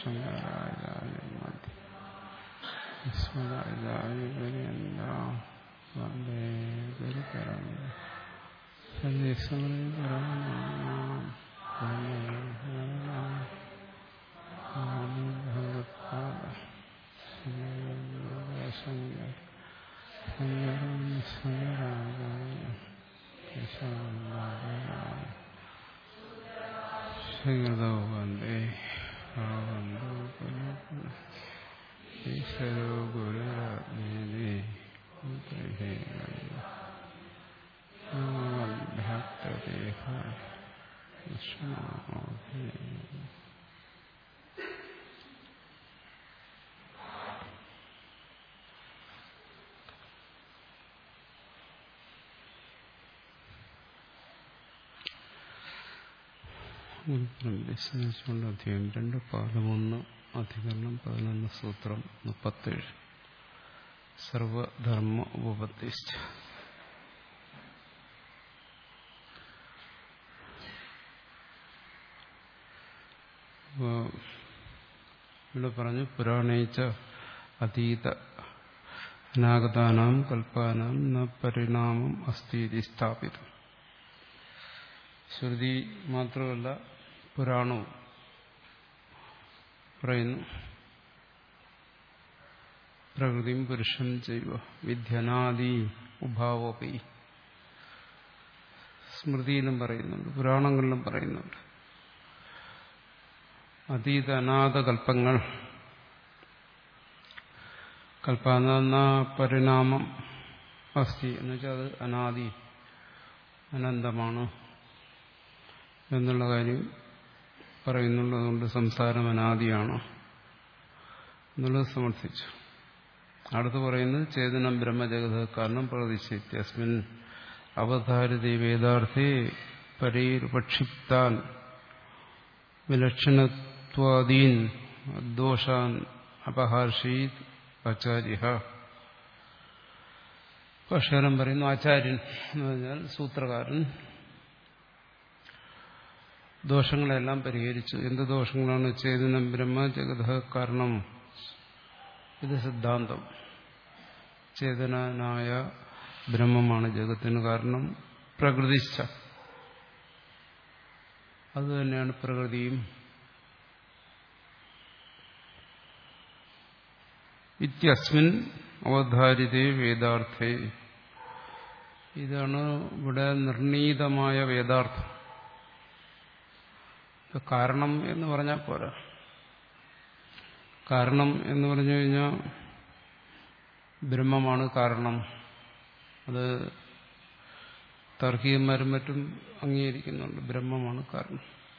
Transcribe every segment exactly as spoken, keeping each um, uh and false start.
ശങ്കരാചാര്യമധ്യ സ്മരാചാര്യപര്യന്താം വന്ദേ ഗുരുപരമ്പരാം സന്ദേശപരമാം വന്ദേ ഭഗവത്പാദ ശങ്കര ശങ്കരം ശങ്കരാചാര്യം കേശവനാരായണ ശ്രീകൃതോ വന്ദേ ഭഗവന്തോ പുനഃ ഈശ്വരോ ഗുരുരാജ്ഞേ ഭക്തദേഹ വിഷ്ണു. സ്മരിച്ചുകൊണ്ട് അധ്യായം രണ്ട് പാദമൊന്ന് അധികരണം പതിനൊന്ന് സൂത്രം മുപ്പത്തേഴ് സർവധർമ്മ ഉപപത്തിഷ്ഠ. ഇവിടെ പറഞ്ഞു പുരാണേച്ച അതീത അനാഗതാനാം കൽപ്പാനാം ന പരിണാമം അസ്ഥീതി സ്ഥാപിതം. ശ്രുതി മാത്രമല്ല പുരാണവും പറയുന്നു പ്രകൃതിയും പുരുഷം ചെയ്വ വിദ്യനാദി ഉഭാവോപി. സ്മൃതിയിലും പറയുന്നുണ്ട്, പുരാണങ്ങളിലും പറയുന്നുണ്ട്. അതീത അനാഥ കൽപ്പങ്ങൾ, കൽപ്പാന പരിണാമം അസ്ഥി എന്ന് വെച്ചാൽ അത് അനാദി അനന്തമാണ് എന്നുള്ള കാര്യം പറയുന്നുണ്ട്. അതുകൊണ്ട് സംസാരം അനാദിയാണ് എന്നുള്ളത് സമർത്ഥിച്ചു. അടുത്ത് പറയുന്നത് ചേതനം ബ്രഹ്മജഗത കാരണം പ്രകൃതിശിത്യസ്മിൻ അവതാരിത വേദാർത്ഥേ പരീർപക്ഷിപ്താൻ വിലക്ഷണത്വാദീൻ ദോഷാൻ അപഹർഷീത് ആചാര്യ. ഭാഷ്യകാരൻ പറയുന്നു, ആചാര്യൻ എന്ന് പറഞ്ഞാൽ സൂത്രകാരൻ ദോഷങ്ങളെല്ലാം പരിഹരിച്ചു. എന്ത് ദോഷങ്ങളാണ്? ചേതനം ബ്രഹ്മ ജഗത കാരണം. ഇത് സിദ്ധാന്തം. ചേതനായ ബ്രഹ്മമാണ് ജഗത്തിന് കാരണം. പ്രകൃതിശ്ച, അതുതന്നെയാണ് പ്രകൃതിയും. ഇത്യസ്മിൻ അവധാരിതേ വേദാർത്ഥേ, ഇതാണ് ഇവിടെ നിർണീതമായ വേദാർത്ഥം. കാരണം എന്ന് പറഞ്ഞാൽ പോരാ. കാരണം എന്ന് പറഞ്ഞു കഴിഞ്ഞാൽ ബ്രഹ്മമാണ് കാരണം. അത് താർക്കികന്മാരും മറ്റും അംഗീകരിക്കുന്നുണ്ട്, ബ്രഹ്മമാണ് കാരണം.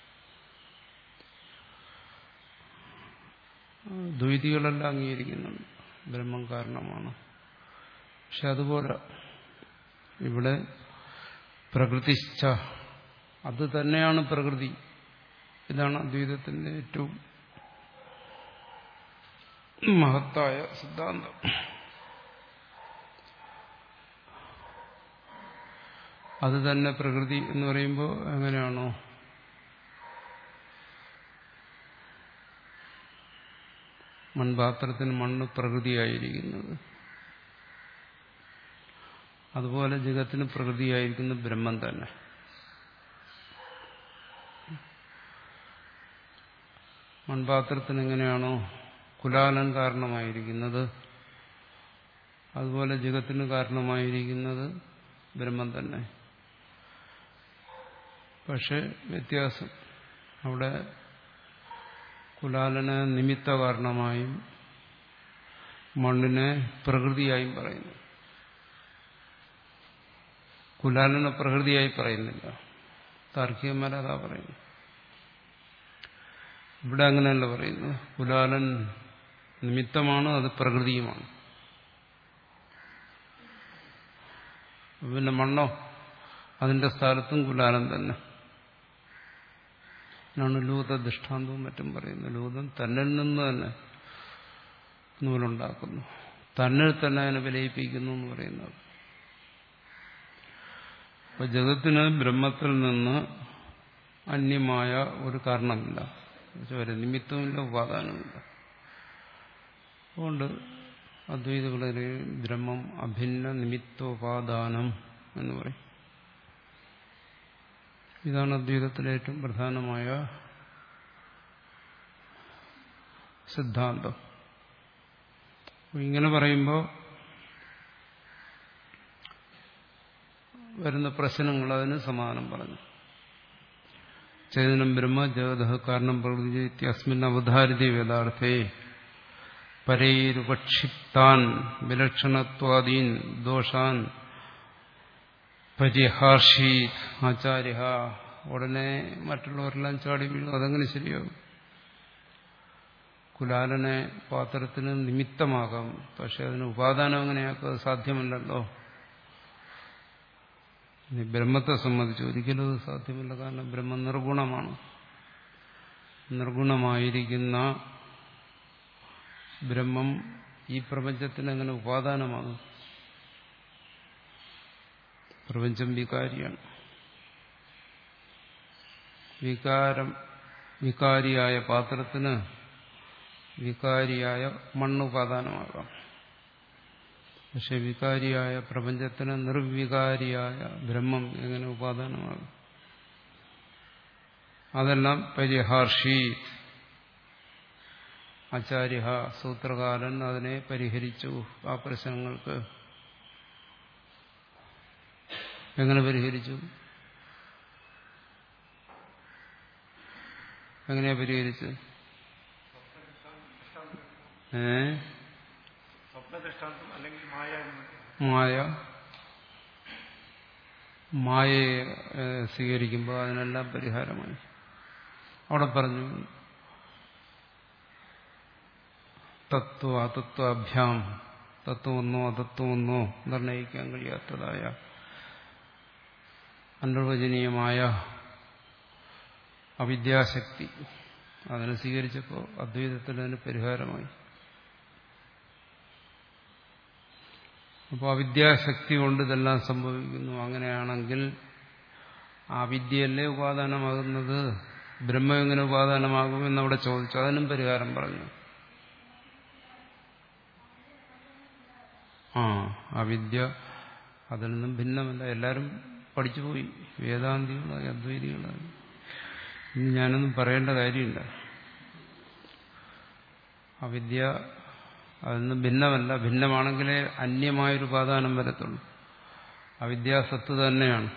ദ്വൈതികളെല്ലാം അംഗീകരിക്കുന്നുണ്ട്, ബ്രഹ്മം കാരണമാണ്. പക്ഷെ അതുപോലെ ഇവിടെ പ്രകൃതിശ്ച, അത് തന്നെയാണ് പ്രകൃതി. ഇതാണ് അദ്വൈതത്തിന്റെ ഏറ്റവും മഹത്തായ സിദ്ധാന്തം. അത് തന്നെ പ്രകൃതി എന്ന് പറയുമ്പോൾ എങ്ങനെയാണോ മൺപാത്രത്തിന് മണ്ണ് പ്രകൃതിയായിരിക്കുന്നത്, അതുപോലെ ജഗത്തിന് പ്രകൃതിയായിരിക്കുന്ന ബ്രഹ്മം തന്നെ. മൺപാത്രത്തിന് എങ്ങനെയാണോ കുലാലൻ കാരണമായിരിക്കുന്നത്, അതുപോലെ ജഗത്തിന് കാരണമായിരിക്കുന്നത് ബ്രഹ്മം തന്നെ. പക്ഷെ വ്യത്യാസം, അവിടെ കുലാലനെ നിമിത്ത കാരണമായും മണ്ണിനെ പ്രകൃതിയായും പറയുന്നു. കുലാലനെ പ്രകൃതിയായി പറയുന്നില്ല, താർക്കികന്മാരതാ പറയുന്നു. ഇവിടെ അങ്ങനെയല്ല പറയുന്നത്. കുലാലൻ നിമിത്തമാണ്, അത് പ്രകൃതിയുമാണ്. പിന്നെ മണ്ണോ, അതിന്റെ സ്ഥലത്തും കുലാലൻ തന്നെ. ാണ് ലൂത ദൃഷ്ടാന്തവും മറ്റും പറയുന്നത്. ലൂതൻ തന്നിൽ നിന്ന് തന്നെ നൂലുണ്ടാക്കുന്നു, തന്നിൽ തന്നെ അതിനെ വിലയിപ്പിക്കുന്നു എന്ന് പറയുന്നത്. അപ്പൊ ജഗത്തിന് ബ്രഹ്മത്തിൽ നിന്ന് അന്യമായ ഒരു കാരണമില്ല. ഒരു നിമിത്തവുമില്ല, ഉപാദാനവുമില്ല. അതുകൊണ്ട് അദ്വൈതകളിൽ ബ്രഹ്മം അഭിന്ന നിമിത്തോപാദാനം എന്ന് പറയും. ഇതാണ് അദ്വൈതത്തിലെ ഏറ്റവും പ്രധാനമായ സിദ്ധാന്തം. ഇങ്ങനെ പറയുമ്പോൾ വരുന്ന പ്രശ്നങ്ങൾ അതിന് സമാധാനം പറഞ്ഞു. ചേതനം ബ്രഹ്മ ജഗത കാരണം പ്രകൃതി അസ്മിൻ അവധാരിത വേദാർത്ഥേ പരൈരുപക്ഷിപ്താൻ വിലക്ഷണത്വാദീൻ ദോഷാൻ പരിഹാർഷി ആചാര്യ. ഉടനെ മറ്റുള്ളവരെല്ലാം ചാടി വീഴും. അതെങ്ങനെ ശരിയാകും? കുലാലനെ പാത്രത്തിന് നിമിത്തമാകാം, പക്ഷെ അതിന് ഉപാദാനം എങ്ങനെയാക്കും? അത് സാധ്യമല്ലല്ലോ. ഇനി ബ്രഹ്മത്തെ സംബന്ധിച്ച് ഒരിക്കലും അത് സാധ്യമല്ല. കാരണം ബ്രഹ്മം നിർഗുണമാണ്. നിർഗുണമായിരിക്കുന്ന ബ്രഹ്മം ഈ പ്രപഞ്ചത്തിന് എങ്ങനെ ഉപാദാനമാകും? പ്രപഞ്ചം വികാരിയാണ്. വികാരം വികാരിയായ പാത്രത്തിന് വികാരിയായ മണ്ണ് ഉപാദാനമാകാം. പക്ഷെ വികാരിയായ പ്രപഞ്ചത്തിന് നിർവികാരിയായ ബ്രഹ്മം എങ്ങനെ ഉപാദാനമാകും? അതെല്ലാം പരിഹാർഷി ആചാര്യ സൂത്രകാരൻ അതിനെ പരിഹരിച്ചു. ആ പ്രശ്നങ്ങൾക്ക് എങ്ങനെ പരിഹരിച്ചു? എങ്ങനെയാ പരിഹരിച്ച്? ഏ മായ മായയെ സ്വീകരിക്കുമ്പോൾ അതിനെല്ലാം പരിഹാരമായി. അവിടെ പറഞ്ഞു തത്വ അതത്വാഭ്യാം, തത്വമെന്നോ അതത്വമെന്നോ നിർണയിക്കാൻ കഴിയാത്തതായ അനിർവചനീയമായ അവിദ്യാശക്തി അതിനെ സ്വീകരിച്ചപ്പോൾ അദ്വൈതത്തിൽ അതിന് പരിഹാരമായി. അപ്പോൾ അവിദ്യാശക്തി കൊണ്ട് ഇതെല്ലാം സംഭവിക്കുന്നു. അങ്ങനെയാണെങ്കിൽ ആ വിദ്യയല്ലേ ഉപാദാനമാകുന്നത്? ബ്രഹ്മം എങ്ങനെ ഉപാദാനമാകുമെന്ന് അവിടെ ചോദിച്ചു. അതിനും പരിഹാരം പറഞ്ഞു. ആ അവിദ്യ അതിൽ നിന്നും ഭിന്നമല്ല. എല്ലാവരും പഠിച്ചുപോയി, വേദാന്തികളായി അദ്വൈതികളായി. ഇനി ഞാനൊന്നും പറയേണ്ട കാര്യമില്ല. അവിദ്യ അതിൽ നിന്നും ഭിന്നമല്ല. ഭിന്നമാണെങ്കിലേ അന്യമായൊരു ഉപാദാനം വരത്തുള്ളൂ. അവിദ്യാസത്ത് തന്നെയാണ്.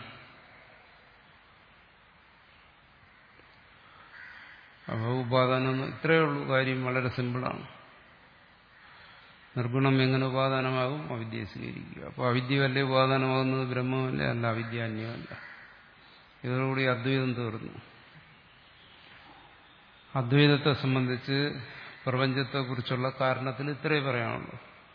അപ്പോൾ ഉപാദാനം ഇത്രയേ ഉള്ളൂ. കാര്യം വളരെ സിമ്പിളാണ്. നിർഗുണം എങ്ങനെ ഉപാദാനമാകും? അവിദ്യയെ സ്വീകരിക്കുക. അപ്പോൾ അവിദ്യയല്ലേ ഉപാദാനമാകുന്നത്? ബ്രഹ്മമല്ലേ? അല്ല, അവിദ്യ അന്യമല്ല. ഇതോടുകൂടി അദ്വൈതം തീർന്നു. അദ്വൈതത്തെ സംബന്ധിച്ച് പ്രപഞ്ചത്തെക്കുറിച്ചുള്ള കാരണത്തിൽ ഇത്രയേ പറയാനുള്ളൂ.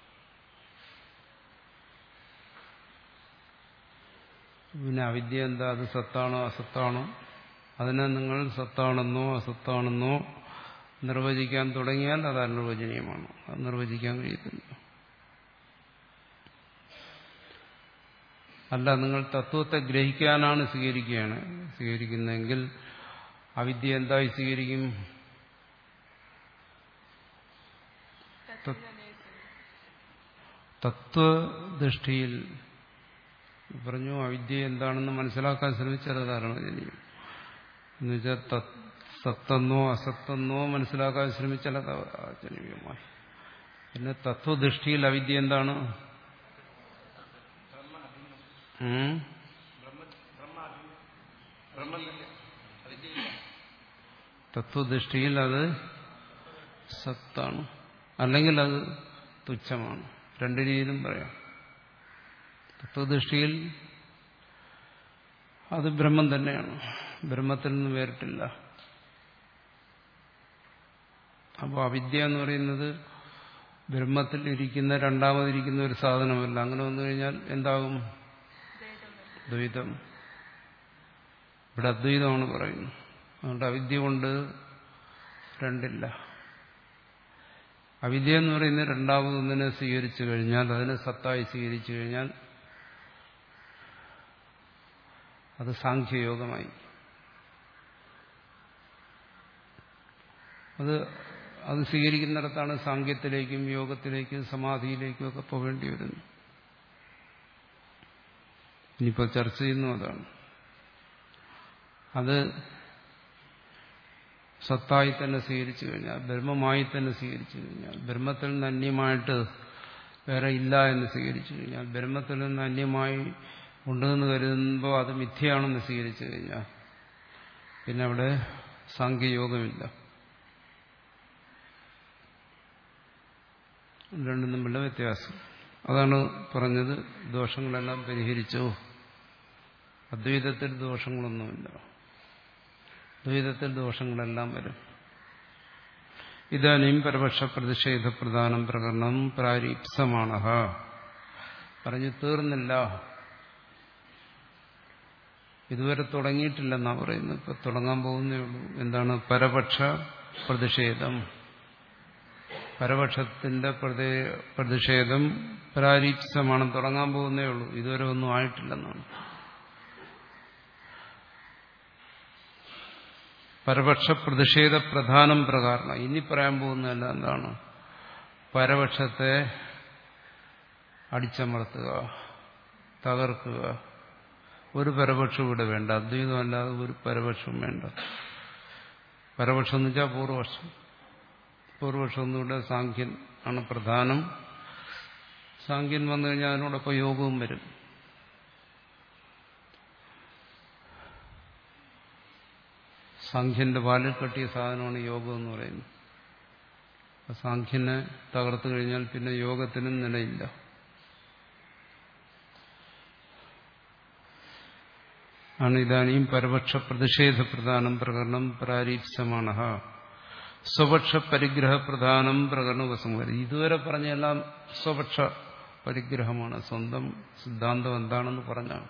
പിന്നെ അവിദ്യ എന്താ? അത് സത്താണോ അസത്താണോ? അതിനെ നിങ്ങൾ സത്താണെന്നോ അസത്താണെന്നോ നിർവചിക്കാൻ തുടങ്ങിയാൽ അത് അനിർവചനീയമാണ്. അത് നിർവചിക്കാൻ കഴിയത്തില്ല. അല്ല, നിങ്ങൾ തത്വത്തെ ഗ്രഹിക്കാനാണ് സ്വീകരിക്കുകയാണ് സ്വീകരിക്കുന്നതെങ്കിൽ അവിദ്യ എന്തായി സ്വീകരിക്കും? തത്വദൃഷ്ടിയിൽ പറഞ്ഞു അവിദ്യ എന്താണെന്ന് മനസ്സിലാക്കാൻ ശ്രമിച്ചാൽ അത് അനിർവചനീയം. എന്നുവെച്ചാൽ സത്തെന്നോ അസത്തെന്നോ മനസ്സിലാക്കാൻ ശ്രമിച്ചാൽ അത് അനിർവചനീയമായി. പിന്നെ തത്വദൃഷ്ടിയിൽ അവിദ്യ എന്താണ്? തത്വദൃഷ്ടിയിൽ അത് സത്താണ്, അല്ലെങ്കിൽ അത് തുച്ഛമാണ്. രണ്ടു രീതിയിലും പറയാം. തത്വദൃഷ്ടിയിൽ അത് ബ്രഹ്മം തന്നെയാണ്, ബ്രഹ്മത്തിൽ നിന്ന് വേറിട്ടില്ല. അപ്പോൾ അവിദ്യ എന്ന് പറയുന്നത് ബ്രഹ്മത്തിൽ ഇരിക്കുന്ന രണ്ടാമതിരിക്കുന്ന ഒരു സാധനമല്ല. അങ്ങനെ വന്നു കഴിഞ്ഞാൽ എന്താകും? ദ്വൈതം. ഇവിടെ അദ്വൈതമാണ് പറയുന്നത്. അതുകൊണ്ട് അവിദ്യ കൊണ്ട് രണ്ടില്ല. അവിദ്യ എന്ന് പറയുന്നത് രണ്ടാമതൊന്നിനെ സ്വീകരിച്ചു കഴിഞ്ഞാൽ, അതിനെ സത്തായി സ്വീകരിച്ചു കഴിഞ്ഞാൽ അത് സാഖ്യയോഗമായി. അത് അത് സ്വീകരിക്കുന്നിടത്താണ് സാങ്ക്യത്തിലേക്കും യോഗത്തിലേക്കും സമാധിയിലേക്കും ഒക്കെ പോകേണ്ടി വരുന്നു. ഇനിയിപ്പോൾ ചർച്ച ചെയ്യുന്നു അതാണ്. അത് സത്തായി തന്നെ സ്വീകരിച്ചു കഴിഞ്ഞാൽ, ബ്രഹ്മമായി തന്നെ സ്വീകരിച്ചു കഴിഞ്ഞാൽ, ബ്രഹ്മത്തിൽ നിന്ന് അന്യമായിട്ട് വേറെ ഇല്ല എന്ന് സ്വീകരിച്ചു കഴിഞ്ഞാൽ, ബ്രഹ്മത്തിൽ നിന്ന് അന്യമായി ഉണ്ടെന്ന് കരുതുമ്പോൾ അത് മിഥ്യയാണെന്ന് സ്വീകരിച്ചു കഴിഞ്ഞാൽ പിന്നെ അവിടെ സാങ്ക്യയോഗമില്ല. രണ്ടും തമ്മിലുള്ള വ്യത്യാസം അതാണ് പറഞ്ഞത്. ദോഷങ്ങളെല്ലാം പരിഹരിച്ചോ? അദ്വൈതത്തിൽ ദോഷങ്ങളൊന്നുമില്ല, ദ്വൈതത്തിൽ ദോഷങ്ങളെല്ലാം വരും. ഇതാനും പരപക്ഷ പ്രതിഷേധ പ്രധാനം പ്രകരണം പ്രാരീപ്സമാണ് പറഞ്ഞു തീർന്നില്ല. ഇതുവരെ തുടങ്ങിയിട്ടില്ലെന്നാ പറയുന്നത്. ഇപ്പൊ തുടങ്ങാൻ പോകുന്നേ ഉള്ളൂ. എന്താണ് പരപക്ഷ പ്രതിഷേധം? പരപക്ഷത്തിന്റെ പ്രതിഷേധം പ്രാരീപ്സമാണ്, തുടങ്ങാൻ പോകുന്നേ ഉള്ളൂ. ഇതുവരെ ഒന്നും ആയിട്ടില്ലെന്നാണ്. പരപക്ഷ പ്രതിഷേധ പ്രധാനം പ്രകാരണം ഇനി പറയാൻ പോകുന്നതല്ല. എന്താണ്? പരപക്ഷത്തെ അടിച്ചമർത്തുക, തകർക്കുക. ഒരു പരപക്ഷവും ഇവിടെ വേണ്ട. അദ്വൈതമല്ലാതെ ഒരു പരപക്ഷവും വേണ്ട. പരപക്ഷം എന്ന് വെച്ചാൽ പൂർവപക്ഷം. പൂർവപക്ഷം ഒന്നുകൂടെ സാങ്ക്യൻ ആണ് പ്രധാനം. സാങ്ക്യൻ വന്നു കഴിഞ്ഞാൽ അതിനോടൊപ്പം യോഗവും വരും. സാങ്ക്യന്റെ വാലിൽ കെട്ടിയ സാധനമാണ് യോഗം എന്ന് പറയുന്നത്. സാങ്ക്യനെ തകർത്തു കഴിഞ്ഞാൽ പിന്നെ യോഗത്തിനും നിലയില്ല. ആണ് ഇതാനും പരപക്ഷ പ്രതിഷേധ പ്രധാനം പ്രകരണം പ്രാരീപ്സമാണ് സ്വപക്ഷ പരിഗ്രഹ പ്രധാനം പ്രകരണം ഉപസംഹരി. ഇതുവരെ പറഞ്ഞെല്ലാം സ്വപക്ഷ പരിഗ്രഹമാണ്. സ്വന്തം സിദ്ധാന്തം എന്താണെന്ന് പറഞ്ഞാണ്.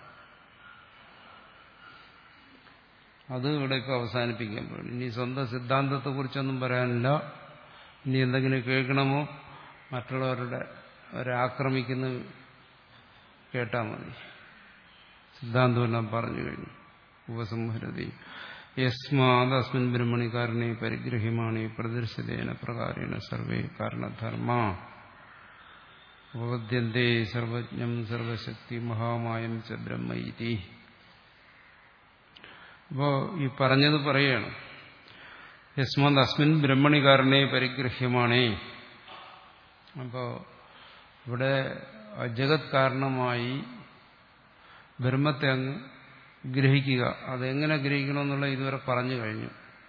അത് ഇവിടെ ഇപ്പോൾ അവസാനിപ്പിക്കാൻ പോയി. ഇനി സ്വന്തം സിദ്ധാന്തത്തെക്കുറിച്ചൊന്നും പറയാനില്ല. ഇനി എന്തെങ്കിലും കേൾക്കണമോ മറ്റുള്ളവരുടെ അവരെ ആക്രമിക്കുന്ന കേട്ടാൽ മതി. സിദ്ധാന്തമെല്ലാം പറഞ്ഞു കഴിഞ്ഞു. ഉപസംഹരതി യസ്മാത് അസ്മിൻ ബ്രഹ്മണി കാരണേ പരിഗ്രഹ്യമാണ് പ്രദർശിതേന പ്രകാരേണ സർവേ കാരണധർമ്മ ഉപപദ്യന്തേ സർവജ്ഞം സർവശക്തി മഹാമായം ച ബ്രഹ്മ ഇതി. അപ്പോ ഈ പറഞ്ഞത് പറയാണ്. യസ്മാത് അസ്മിൻ ബ്രഹ്മണി കാരണേ പരിഗ്രഹ്യമാണേ. അപ്പോ ഇവിടെ ജഗത് കാരണമായി ബ്രഹ്മത്തെ അങ്ങ് ഗ്രഹിക്കുക. അതെങ്ങനെ ഗ്രഹിക്കണമെന്നുള്ള ഇതുവരെ പറഞ്ഞു കഴിഞ്ഞു.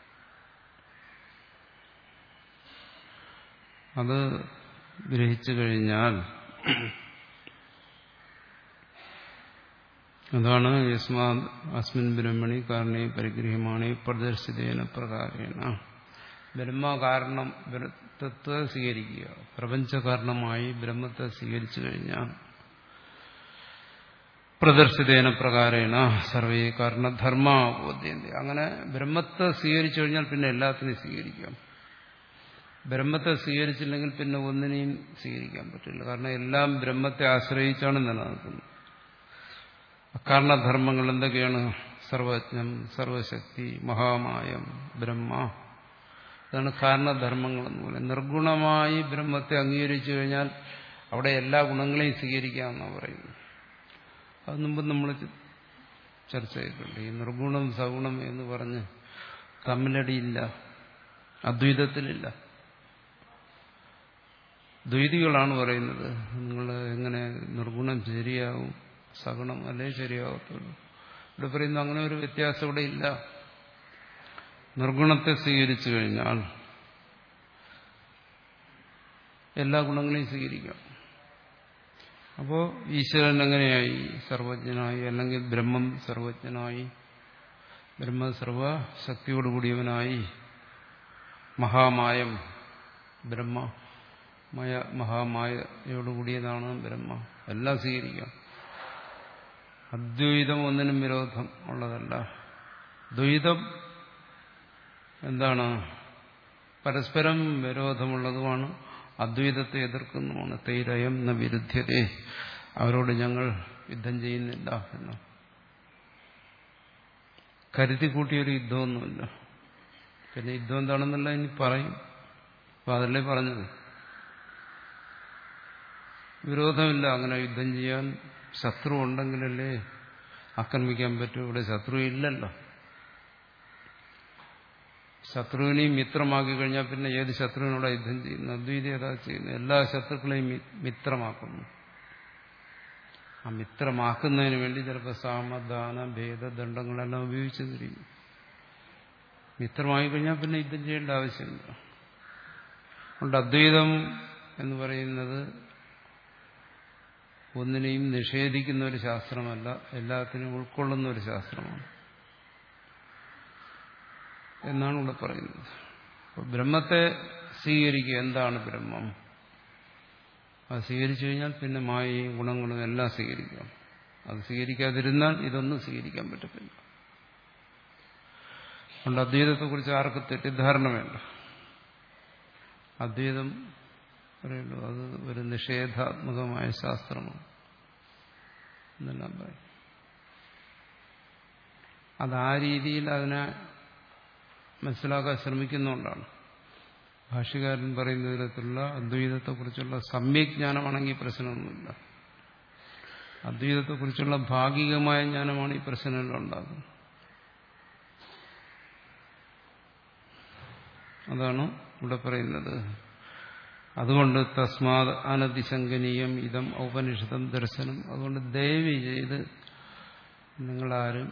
അത് ഗ്രഹിച്ചു കഴിഞ്ഞാൽ അതാണ് യസ്മാ അസ്മിൻ ബ്രഹ്മണി കാരണേ പരിഗ്രഹ്യമാണ് പ്രദർശിതേന പ്രകാരേണ. ബ്രഹ്മ കാരണം ബ്രഹ്മത്തെ സ്വീകരിക്കുക. പ്രപഞ്ച കാരണമായി ബ്രഹ്മത്തെ സ്വീകരിച്ചു കഴിഞ്ഞാൽ പ്രദർശിതേന പ്രകാരേണ സർവേ കാരണധർമ്മ ബോധ്യന്തി. അങ്ങനെ ബ്രഹ്മത്തെ സ്വീകരിച്ചു കഴിഞ്ഞാൽ പിന്നെ എല്ലാത്തിനെയും സ്വീകരിക്കാം. ബ്രഹ്മത്തെ സ്വീകരിച്ചില്ലെങ്കിൽ പിന്നെ ഒന്നിനെയും സ്വീകരിക്കാൻ പറ്റില്ല. കാരണം എല്ലാം ബ്രഹ്മത്തെ ആശ്രയിച്ചാണ് നിലനിൽക്കുന്നത്. കാരണധർമ്മങ്ങൾ എന്തൊക്കെയാണ്? സർവജ്ഞം, സർവശക്തി, മഹാമായം, ബ്രഹ്മ. ഇതാണ് കാരണധർമ്മങ്ങൾ എന്ന് പറയുന്നത്. നിർഗുണമായി ബ്രഹ്മത്തെ അംഗീകരിച്ചു കഴിഞ്ഞാൽ അവിടെ എല്ലാ ഗുണങ്ങളെയും സ്വീകരിക്കാമെന്നാണ് പറയുന്നത്. അത് മുമ്പ് നമ്മൾ ചർച്ച ചെയ്തിട്ടുണ്ട്. ഈ നിർഗുണം സഗുണം എന്ന് പറഞ്ഞ് തമ്മിലടിയില്ല, അദ്വൈതത്തിലില്ല. ദ്വൈതികളാണ് പറയുന്നത് നിങ്ങൾ എങ്ങനെ നിർഗുണം ശരിയാവും, സഗുണം അല്ലേ ശരിയാവത്തുള്ളൂ. ഇവിടെ പറയുന്നു അങ്ങനെ ഒരു വ്യത്യാസം ഇവിടെ ഇല്ല. നിർഗുണത്തെ സ്വീകരിച്ചു കഴിഞ്ഞാൽ എല്ലാ ഗുണങ്ങളെയും സ്വീകരിക്കാം. അപ്പോൾ ഈശ്വരൻ എങ്ങനെയായി? സർവജ്ഞനായി. അല്ലെങ്കിൽ ബ്രഹ്മം സർവജ്ഞനായി, ബ്രഹ്മ സർവശക്തിയോടുകൂടിയവനായി. മഹാമായം, ബ്രഹ്മ മയ മഹാമായയോടുകൂടിയതാണ് ബ്രഹ്മ. എല്ലാം സ്വീകരിക്കാം. അദ്വൈതം ഒന്നിനും വിരോധം ഉള്ളതല്ല. ദ്വൈതം എന്താണ്? പരസ്പരം വിരോധമുള്ളതുമാണ്, അദ്വൈതത്തെ എതിർക്കുന്നതുമാണ്. തൈരയം ന വിരുദ്ധ്യതേ, അവരോട് ഞങ്ങൾ യുദ്ധം ചെയ്യുന്നില്ല എന്ന് കരുതി കൂട്ടിയൊരു യുദ്ധമൊന്നുമില്ല. പിന്നെ യുദ്ധം എന്താണെന്നുള്ള ഇനി പറയും. അപ്പൊ അതല്ലേ പറഞ്ഞത്, വിരോധമില്ല. അങ്ങനെ യുദ്ധം ചെയ്യാൻ ശത്രു ഉണ്ടെങ്കിലല്ലേ ആക്രമിക്കാൻ പറ്റൂ. ഇവിടെ ശത്രു ഇല്ലല്ലോ. ശത്രുവിനെയും മിത്രമാക്കി കഴിഞ്ഞാൽ പിന്നെ ഏത് ശത്രുവിനോട് യുദ്ധം ചെയ്യുന്നു? അദ്വൈതി ഏതാ ചെയ്യുന്നു? എല്ലാ ശത്രുക്കളെയും മിത്രമാക്കുന്നു. ആ മിത്രമാക്കുന്നതിന് വേണ്ടി ചിലപ്പോൾ സാമദാന ഭേദ ദണ്ഡങ്ങളെല്ലാം ഉപയോഗിച്ചെന്നിരിക്കും. മിത്രമായി കഴിഞ്ഞാൽ പിന്നെ യുദ്ധം ചെയ്യേണ്ട ആവശ്യമില്ല. അതുകൊണ്ട് അദ്വൈതം എന്ന് പറയുന്നത് ഒന്നിനെയും നിഷേധിക്കുന്ന ഒരു ശാസ്ത്രമല്ല, എല്ലാത്തിനും ഉൾക്കൊള്ളുന്ന ഒരു ശാസ്ത്രമാണ് എന്നാണ് ഇവിടെ പറയുന്നത്. അപ്പോൾ ബ്രഹ്മത്തെ സ്വീകരിക്കുക. എന്താണ് ബ്രഹ്മം? അത് സ്വീകരിച്ചു കഴിഞ്ഞാൽ പിന്നെ മായയും ഗുണങ്ങളും എല്ലാം സ്വീകരിക്കാം. അത് സ്വീകരിക്കാതിരുന്നാൽ ഇതൊന്നും സ്വീകരിക്കാൻ പറ്റത്തില്ല. അതുകൊണ്ട് അദ്വൈതത്തെക്കുറിച്ച് ആർക്ക് തെറ്റിദ്ധാരണ വേണ്ട. അദ്വൈതം പറയുള്ളൂ അത് ഒരു നിഷേധാത്മകമായ ശാസ്ത്രമാണ് എന്നെല്ലാം പറയും. അത് ആ രീതിയിൽ അതിനെ മനസ്സിലാക്കാൻ ശ്രമിക്കുന്നതുകൊണ്ടാണ് ഭാഷ്യകാരൻ പറയുന്ന വിധത്തിലുള്ള അദ്വൈതത്തെക്കുറിച്ചുള്ള സമ്യജ്ഞാനമാണെങ്കിൽ പ്രശ്നമൊന്നുമില്ല. അദ്വൈതത്തെക്കുറിച്ചുള്ള ഭാഗികമായ ജ്ഞാനമാണ് ഈ പ്രശ്നമെല്ലാം ഉണ്ടാകുന്നത്. അതാണ് ഇവിടെ പറയുന്നത്. അതുകൊണ്ട് തസ്മാത് അനതിശങ്കനീയം ഇതം ഔപനിഷദം ദർശനം. അതുകൊണ്ട് ദയവ് ചെയ്ത് നിങ്ങളാരും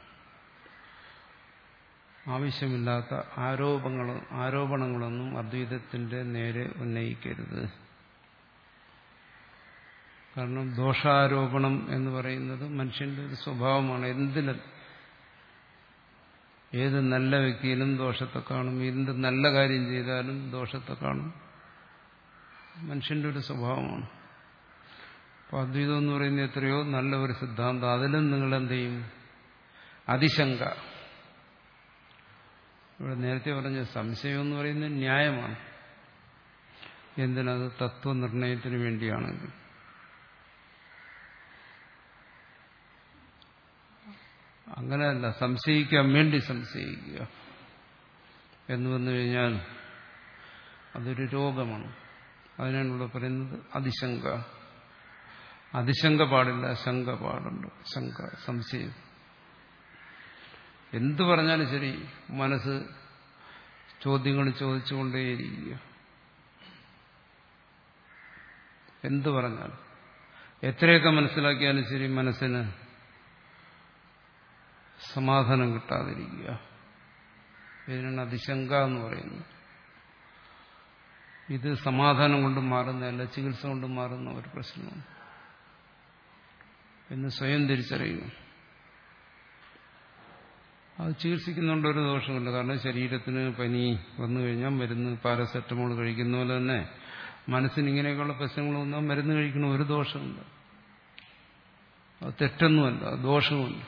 ആവശ്യമില്ലാത്ത ആരോപങ്ങളും ആരോപണങ്ങളൊന്നും അദ്വൈതത്തിന്റെ നേരെ ഉന്നയിക്കരുത്. കാരണം ദോഷാരോപണം എന്ന് പറയുന്നത് മനുഷ്യന്റെ ഒരു സ്വഭാവമാണ്. എന്തിനും ഏത് നല്ല വ്യക്തിയിലും ദോഷത്തെ കാണും, എന്ത് നല്ല കാര്യം ചെയ്താലും ദോഷത്തെ കാണും. മനുഷ്യന്റെ ഒരു സ്വഭാവമാണ്. അപ്പോൾ അദ്വൈതം എന്ന് പറയുന്നത് എത്രയോ നല്ല ഒരു സിദ്ധാന്തം. അതിലും നിങ്ങൾ എന്ത് ചെയ്യും? അതിശങ്ക. ഇവിടെ നേരത്തെ പറഞ്ഞ സംശയം എന്ന് പറയുന്നത് ന്യായമാണ്. എന്തിനത്? തത്വനിർണയത്തിന് വേണ്ടിയാണെങ്കിൽ. അങ്ങനെയല്ല, സംശയിക്കാൻ വേണ്ടി സംശയിക്കുക എന്ന് വന്നു കഴിഞ്ഞാൽ അതൊരു രോഗമാണ്. അതിനാണ് ഇവിടെ പറയുന്നത് അതിശങ്ക. അതിശങ്ക പാടില്ല, ശങ്ക പാടുണ്ട്. ശങ്ക, സംശയം. എന്തു പറഞ്ഞാലും ശരി, മനസ്സ് ചോദ്യങ്ങൾ ചോദിച്ചുകൊണ്ടേയിരിക്കുക. എന്തു പറഞ്ഞാലും എത്രയൊക്കെ മനസ്സിലാക്കിയാലും ശരി, മനസ്സിന് സമാധാനം കിട്ടാതിരിക്കുക. ഇതിനാണ് അതിശങ്ക എന്ന് പറയുന്നത്. ഇത് സമാധാനം കൊണ്ട് മാറുന്നതല്ല, ചികിത്സ കൊണ്ട് മാറുന്ന ഒരു പ്രശ്നമാണ് എന്ന് സ്വയം തിരിച്ചറിയുന്നു. അത് ചികിത്സിക്കുന്നുണ്ട് ഒരു ദോഷമില്ല. കാരണം ശരീരത്തിന് പനി വന്നു കഴിഞ്ഞാൽ മരുന്ന് പാരസെറ്റമോൾ കഴിക്കുന്ന പോലെ തന്നെ മനസ്സിന് ഇങ്ങനെയൊക്കെയുള്ള പ്രശ്നങ്ങൾ വന്നാൽ മരുന്ന് കഴിക്കണം, ഒരു ദോഷമില്ല. അത് തെറ്റൊന്നുമല്ല, ദോഷവുമില്ല.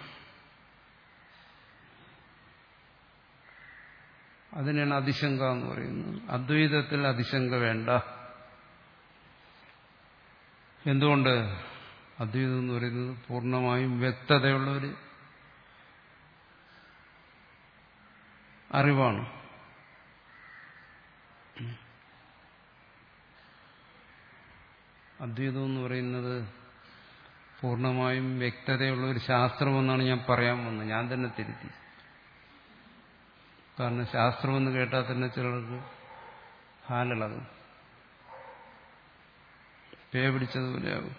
അതിനാണ് അതിശങ്ക എന്ന് പറയുന്നത്. അദ്വൈതത്തിൽ അതിശങ്ക വേണ്ട. എന്തുകൊണ്ട്? അദ്വൈതം എന്ന് പറയുന്നത് പൂർണ്ണമായും വ്യക്തതയുള്ള ഒരു അറിവാണ്. അദ്വൈതം എന്ന് പറയുന്നത് പൂർണ്ണമായും വ്യക്തതയുള്ള ഒരു ശാസ്ത്രമെന്നാണ് ഞാൻ പറയാൻ വന്നത്. ഞാൻ തന്നെ തിരുത്തി. കാരണം ശാസ്ത്രമെന്ന് കേട്ടാൽ തന്നെ ചിലർക്ക് ഹാലിളകും, പേ പിടിച്ചതുപോലെയാകും.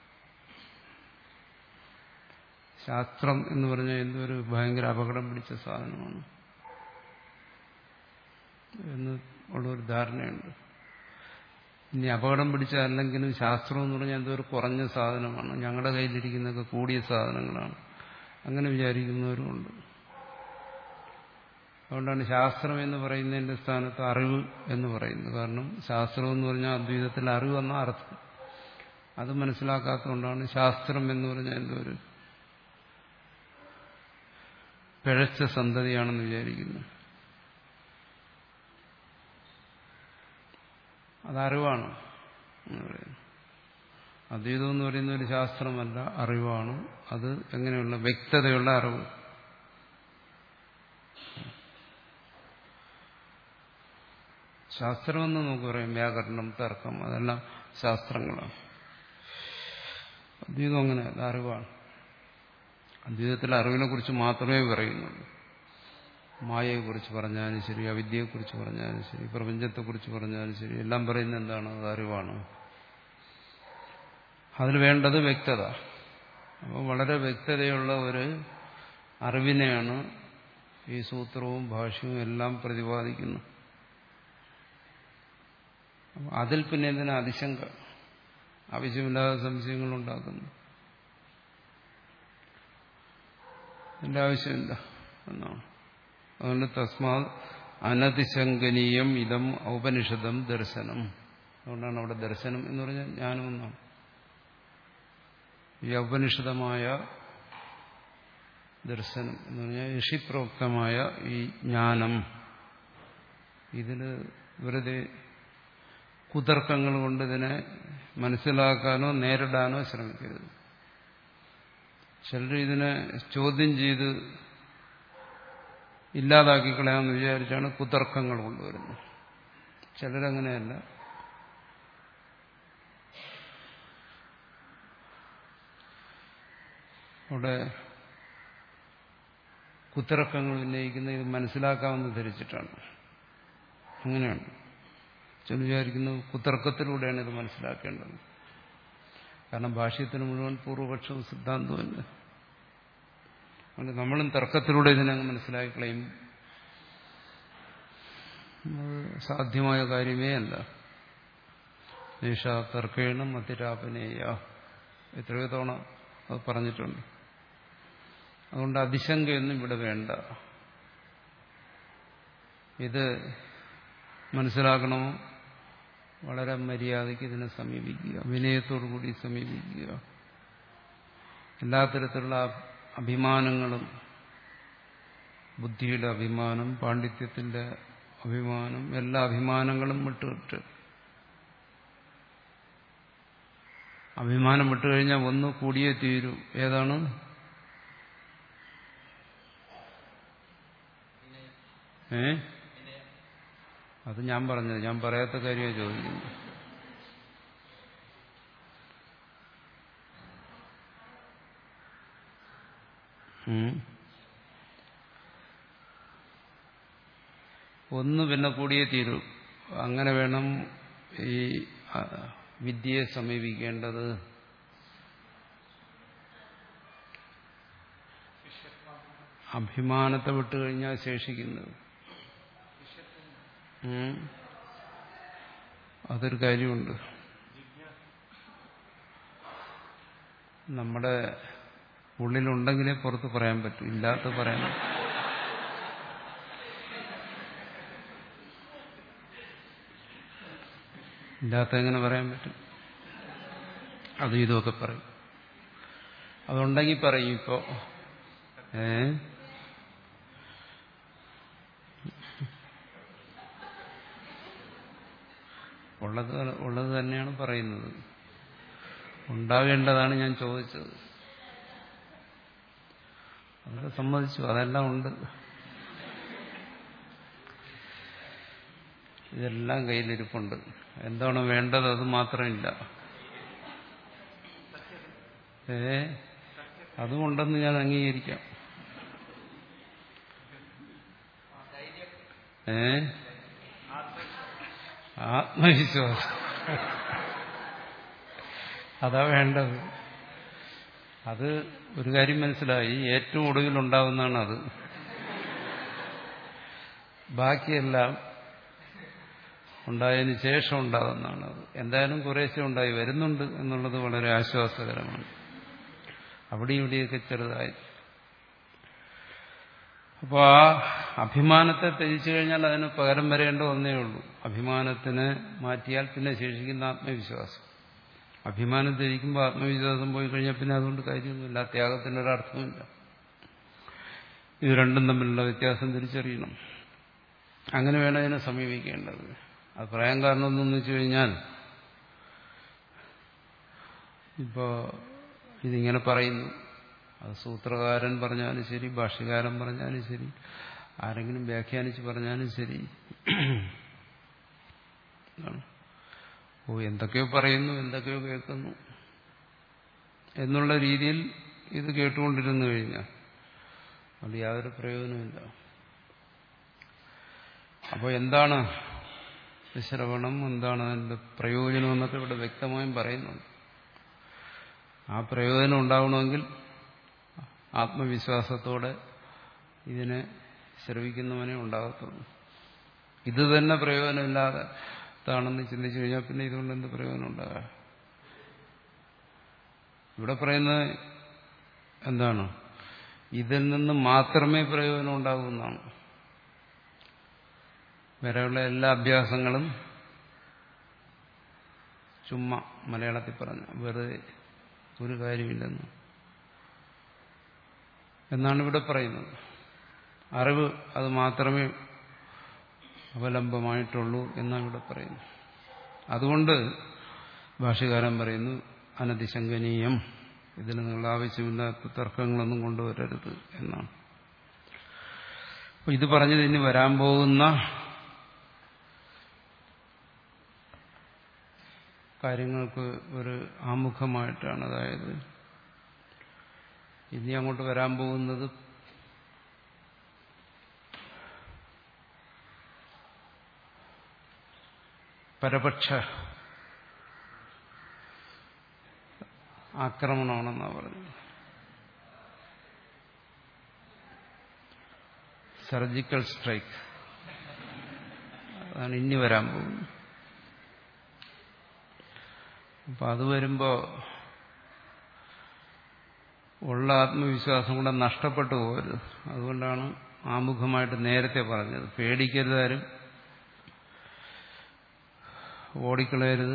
ശാസ്ത്രം എന്ന് പറഞ്ഞാൽ എന്തൊരു ഭയങ്കര അപകടം പിടിച്ച സാധനമാണ് എന്ന് ഉള്ളൊരു ധാരണയുണ്ട്. ഇനി അപകടം പിടിച്ചല്ലെങ്കിലും ശാസ്ത്രം എന്ന് പറഞ്ഞാൽ എന്തോ ഒരു കുറഞ്ഞ സാധനമാണ്, ഞങ്ങളുടെ കയ്യിലിരിക്കുന്നതൊക്കെ കൂടിയ സാധനങ്ങളാണ്, അങ്ങനെ വിചാരിക്കുന്നവരുമുണ്ട്. അതുകൊണ്ടാണ് ശാസ്ത്രം എന്ന് പറയുന്നതിന്റെ സ്ഥാനത്ത് അറിവ് എന്ന് പറയുന്നത്. കാരണം ശാസ്ത്രം എന്ന് പറഞ്ഞാൽ അദ്വൈതത്തിൽ അറിവ് എന്ന അർത്ഥം. അത് മനസ്സിലാക്കാത്തതുകൊണ്ടാണ് ശാസ്ത്രം എന്ന് പറഞ്ഞാൽ എന്തോ ഒരു പിഴച്ച സന്തതിയാണെന്ന് വിചാരിക്കുന്നു. അതറിവാണ് എന്ന് പറയുന്നത്. അദ്വൈതം എന്ന് പറയുന്ന ഒരു ശാസ്ത്രമല്ല, അറിവാണ്. അത് എങ്ങനെയുള്ള വ്യക്തതയുള്ള അറിവ്. ശാസ്ത്രമെന്ന് നമുക്ക് പറയാം വ്യാകരണം, തർക്കം, അതെല്ലാം ശാസ്ത്രങ്ങളാണ്. അദ്വൈതം അങ്ങനെയല്ല, അറിവാണ്. അദ്വൈതത്തിൽ അറിവിനെ കുറിച്ച് മാത്രമേ പറയുന്നുള്ളൂ. മായയെക്കുറിച്ച് പറഞ്ഞാലും ശരി, അവിദ്യയെക്കുറിച്ച് പറഞ്ഞാലും ശരി, പ്രപഞ്ചത്തെക്കുറിച്ച് പറഞ്ഞാലും ശരി, എല്ലാം പറയുന്നത് എന്താണ്? അത് അറിവാണ്. അതിൽ വേണ്ടത് വ്യക്തത. അപ്പോൾ വളരെ വ്യക്തതയുള്ള ഒരു അറിവിനെയാണ് ഈ സൂത്രവും ഭാഷ്യവും എല്ലാം പ്രതിപാദിക്കുന്നത്. അതിൽ പിന്നെ എന്തിനാ അതിശങ്ക? ആവശ്യമില്ലാതെ സംശയങ്ങൾ ഉണ്ടാക്കുന്നു. അതിന്റെ ആവശ്യമില്ല എന്നാണ്. അതുകൊണ്ട് തസ്മാ അനതിശങ്കനീയം ഇതം ഔപനിഷദം ദർശനം. അതുകൊണ്ടാണ് അവിടെ ദർശനം എന്ന് പറഞ്ഞാൽ ജ്ഞാനം എന്നാണ്. ഈ ഔപനിഷദമായ ദർശനം എന്ന് പറഞ്ഞാൽ ഋഷിപ്രോക്തമായ ഈ ജ്ഞാനം, ഇതിന് വെറുതെ കുതർക്കങ്ങൾ കൊണ്ട് ഇതിനെ മനസ്സിലാക്കാനോ നേരിടാനോ ശ്രമിക്കരുത്. ചിലർ ഇതിനെ ചോദ്യം ചെയ്ത് ഇല്ലാതാക്കി കളയാമെന്ന് വിചാരിച്ചാണ് കുതർക്കങ്ങൾ കൊണ്ടുവരുന്നത്. ചിലരങ്ങനെയല്ല. അവിടെ കുതർക്കങ്ങൾ ഉന്നയിക്കുന്ന ഇത് മനസ്സിലാക്കാമെന്ന് ധരിച്ചിട്ടാണ്. അങ്ങനെയാണ് ചില വിചാരിക്കുന്നത് കുതർക്കത്തിലൂടെയാണ് ഇത് മനസ്സിലാക്കേണ്ടത്. കാരണം ഭാഷ്യത്തിന് മുഴുവൻ പൂർവപക്ഷവും സിദ്ധാന്തവുമല്ല. അതുകൊണ്ട് നമ്മളും തർക്കത്തിലൂടെ ഇതിനങ്ങ് മനസ്സിലാക്കി കളയും. സാധ്യമായ കാര്യമേ അല്ല. നിഷ തർക്കേണ മതിരാപനേയ എത്രയോ തവണ അത് പറഞ്ഞിട്ടുണ്ട്. അതുകൊണ്ട് അതിശങ്കയൊന്നും ഇവിടെ വേണ്ട. ഇത് മനസ്സിലാക്കണമോ വളരെ മര്യാദയ്ക്ക് ഇതിനെ സമീപിക്കുക, വിനയത്തോടുകൂടി സമീപിക്കുക. എല്ലാ തരത്തിലുള്ള അഭിമാനങ്ങളും, ബുദ്ധിയുടെ അഭിമാനം, പാണ്ഡിത്യത്തിന്റെ അഭിമാനം, എല്ലാ അഭിമാനങ്ങളും വിട്ടുവിട്ട്, അഭിമാനം വിട്ടുകഴിഞ്ഞാൽ ഒന്ന് കൂടിയേ തീരൂ. ഏതാണ്? ഏ അത് ഞാൻ പറഞ്ഞത്, ഞാൻ പറയാത്ത കാര്യമാണ് ചോദിക്കുന്നത്. ഒന്ന് പിന്നെ കൂടിയേ തീരൂ. അങ്ങനെ വേണം ഈ വിദ്യയെ സമീപിക്കേണ്ടത്. അഭിമാനത്തെ വിട്ടുകഴിഞ്ഞാൽ ശേഷിക്കുന്നത് അതൊരു കാര്യമുണ്ട്. നമ്മുടെ ഉള്ളിലുണ്ടെങ്കിലേ പുറത്ത് പറയാൻ പറ്റും, ഇല്ലാത്ത പറയാൻ ഇല്ലാത്ത എങ്ങനെ പറയാൻ പറ്റും? അതും ഇതുമൊക്കെ പറയും. അതുണ്ടെങ്കിൽ പറയും. ഇപ്പോ ഏ ഉള്ളത് ഉള്ളത് തന്നെയാണ് പറയുന്നത്. ഉണ്ടാകേണ്ടതാണ് ഞാൻ ചോദിച്ചത്. അതൊക്കെ സമ്മതിച്ചു, അതെല്ലാം ഉണ്ട്. ഇതെല്ലാം കയ്യിലിരിപ്പുണ്ട്. എന്താണോ വേണ്ടത് അത് മാത്രമില്ല. ഏ അതുകൊണ്ടെന്ന് ഞാൻ അംഗീകരിക്കാം. ഏ ആത്മവിശ്വാസം അതാ വേണ്ടത്. അത് ഒരു കാര്യം മനസ്സിലായി, ഏറ്റവും ഒടുവിലുണ്ടാവുന്നതാണ് അത്. ബാക്കിയെല്ലാം ഉണ്ടായതിനു ശേഷം ഉണ്ടാകുന്നതാണ് അത്. എന്തായാലും കുറേശ്ശെ ഉണ്ടായി വരുന്നുണ്ട് എന്നുള്ളത് വളരെ ആശ്വാസകരമാണ്. അവിടെ ഇവിടെയൊക്കെ ചെറുതായി. അപ്പോൾ ആ അഭിമാനത്തെ ത്യജിച്ചു കഴിഞ്ഞാൽ അതിന് പകരം വരേണ്ട ഒന്നേ ഉള്ളൂ. അഭിമാനത്തിനെ മാറ്റിയാൽ പിന്നെ ശേഷിക്കുന്ന ആത്മവിശ്വാസം. അഭിമാനം ത്യജിക്കുമ്പോൾ ആത്മവിശ്വാസം പോയി കഴിഞ്ഞാൽ പിന്നെ അതുകൊണ്ട് കാര്യമൊന്നുമില്ല. ത്യാഗത്തിനൊരർത്ഥമില്ല. ഇത് രണ്ടും തമ്മിലുള്ള വ്യത്യാസം തിരിച്ചറിയണം. അങ്ങനെ വേണം ഇതിനെ സമീപിക്കേണ്ടത്. അത് പറയാൻ കാരണം എന്തെന്ന് വെച്ചു കഴിഞ്ഞാൽ, ഇപ്പോ ഇതിങ്ങനെ പറയുന്നു, അത് സൂത്രകാരൻ പറഞ്ഞാലും ശരി, ഭാഷ്യകാരൻ പറഞ്ഞാലും ശരി, ആരെങ്കിലും വ്യാഖ്യാനിച്ച് പറഞ്ഞാലും ശരി, എന്താണ്? ഓ എന്തൊക്കെയോ പറയുന്നു, എന്തൊക്കെയോ കേൾക്കുന്നു എന്നുള്ള രീതിയിൽ ഇത് കേട്ടുകൊണ്ടിരുന്നു കഴിഞ്ഞാൽ അത് യാതൊരു പ്രയോജനമില്ല. അപ്പോൾ എന്താണ് ശ്രവണം, എന്താണ് അതിൻ്റെ പ്രയോജനം എന്നൊക്കെ ഇവിടെ വ്യക്തമായും പറയുന്നുണ്ട്. ആ പ്രയോജനം ഉണ്ടാവണമെങ്കിൽ ആത്മവിശ്വാസത്തോടെ ഇതിനെ ശ്രവിക്കുന്നവനെ ഉണ്ടാകത്തുള്ളൂ. ഇത് തന്നെ പ്രയോജനമില്ലാതാണെന്ന് ചിന്തിച്ചു കഴിഞ്ഞാൽ പിന്നെ ഇതുകൊണ്ട് എന്ത് പ്രയോജനം ഉണ്ടാകാം? ഇവിടെ പറയുന്നത് എന്താണ്? ഇതിൽ നിന്ന് മാത്രമേ പ്രയോജനം ഉണ്ടാകുന്നതാണ്. വരെയുള്ള എല്ലാ അഭ്യാസങ്ങളും ചുമ്മാ, മലയാളത്തിൽ പറഞ്ഞ വെറുതെ, ഒരു കാര്യമില്ലെന്ന് എന്നാണ് ഇവിടെ പറയുന്നത്. അറിവ് അത് മാത്രമേ അവലംബമായിട്ടുള്ളൂ എന്നാണ് ഇവിടെ പറയുന്നത്. അതുകൊണ്ട് ഭാഷ്യകാരൻ പറയുന്നു അനതിശങ്കനീയം, ഇതിൽ നിങ്ങൾ ആവശ്യമില്ലാത്ത തർക്കങ്ങളൊന്നും കൊണ്ടുവരരുത് എന്നാണ്. അപ്പോൾ ഇത് പറഞ്ഞത് ഇനി വരാൻ പോകുന്ന കാര്യങ്ങൾക്ക് ഒരു ആമുഖമായിട്ടാണ്. അതായത് ഇനി അങ്ങോട്ട് വരാൻ പോകുന്നത് പരപക്ഷ ആക്രമണമാണെന്നാണ് പറഞ്ഞത്. സർജിക്കൽ സ്ട്രൈക്ക് അതാണ് ഇനി വരാൻ പോകുന്നത്. അപ്പം അത് വരുമ്പോൾ ഉള്ള ആത്മവിശ്വാസം കൂടെ നഷ്ടപ്പെട്ടു പോകരുത്. അതുകൊണ്ടാണ് ആമുഖമായിട്ട് നേരത്തെ പറഞ്ഞത്. പേടിക്കരുതാരും, ഓടിക്കളയരുത്.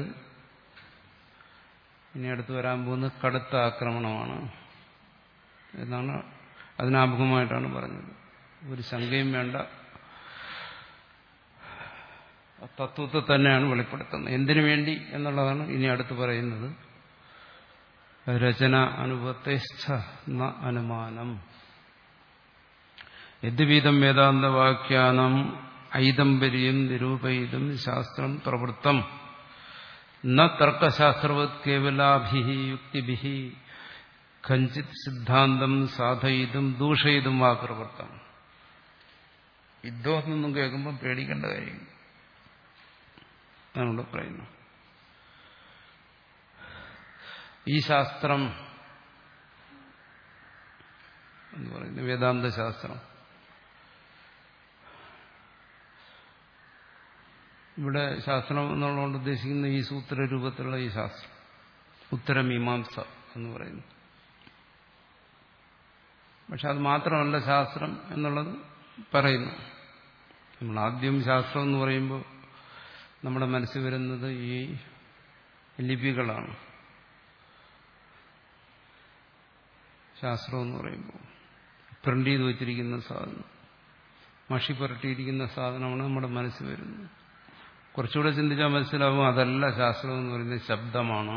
ഇനി അടുത്ത് വരാൻ പോകുന്നത് കടുത്ത ആക്രമണമാണ് എന്നാണ് അതിനാമുഖമായിട്ടാണ് പറഞ്ഞത്. ഒരു ശങ്കയും വേണ്ട, തത്വത്തെ തന്നെയാണ് വെളിപ്പെടുത്തുന്നത്. എന്തിനു വേണ്ടി എന്നുള്ളതാണ് ഇനി അടുത്ത് പറയുന്നത്. രചന അനുഭവത്തെസ്ഥ ന അനുമാനം യദ്വീതം വേദാന്തവാക്യാനം ഐദംബര്യം നിരൂപയിതും ശാസ്ത്രം പ്രവൃത്തം ന തർക്കശാസ്ത്രവത് കേവലാഭി യുക്തിഭി കഞ്ചിത് സിദ്ധാന്തം സാധയിതും ദൂഷയിതും വാ പ്രവൃത്തം. യുദ്ധമൊന്നും കേൾക്കുമ്പോൾ പേടിക്കേണ്ട കാര്യം ഞാനിവിടെ പറയുന്നു. ഈ ശാസ്ത്രം എന്ന് പറയുന്നത് വേദാന്ത ശാസ്ത്രം. ഇവിടെ ശാസ്ത്രം എന്നുള്ളതുകൊണ്ട് ഉദ്ദേശിക്കുന്ന ഈ സൂത്രരൂപത്തിലുള്ള ഈ ശാസ്ത്രം, ഉത്തരമീമാംസ എന്ന് പറയുന്നു. പക്ഷെ അത് മാത്രമല്ല ശാസ്ത്രം എന്നുള്ളത് പറയുന്നു. നമ്മൾ ആദ്യം ശാസ്ത്രം എന്ന് പറയുമ്പോൾ നമ്മുടെ മനസ്സിൽ വരുന്നത് ഈ ലിപികളാണ്. ശാസ്ത്രം എന്ന് പറയുമ്പോൾ പ്രിന്റ് ചെയ്ത് വച്ചിരിക്കുന്ന സാധനം, മഷി പുരട്ടിയിരിക്കുന്ന സാധനമാണ് നമ്മുടെ മനസ്സിൽ വരുന്നത്. കുറച്ചുകൂടെ ചിന്തിച്ചാൽ മനസ്സിലാവും അതല്ല ശാസ്ത്രം എന്ന് പറയുന്നത് ശബ്ദമാണ്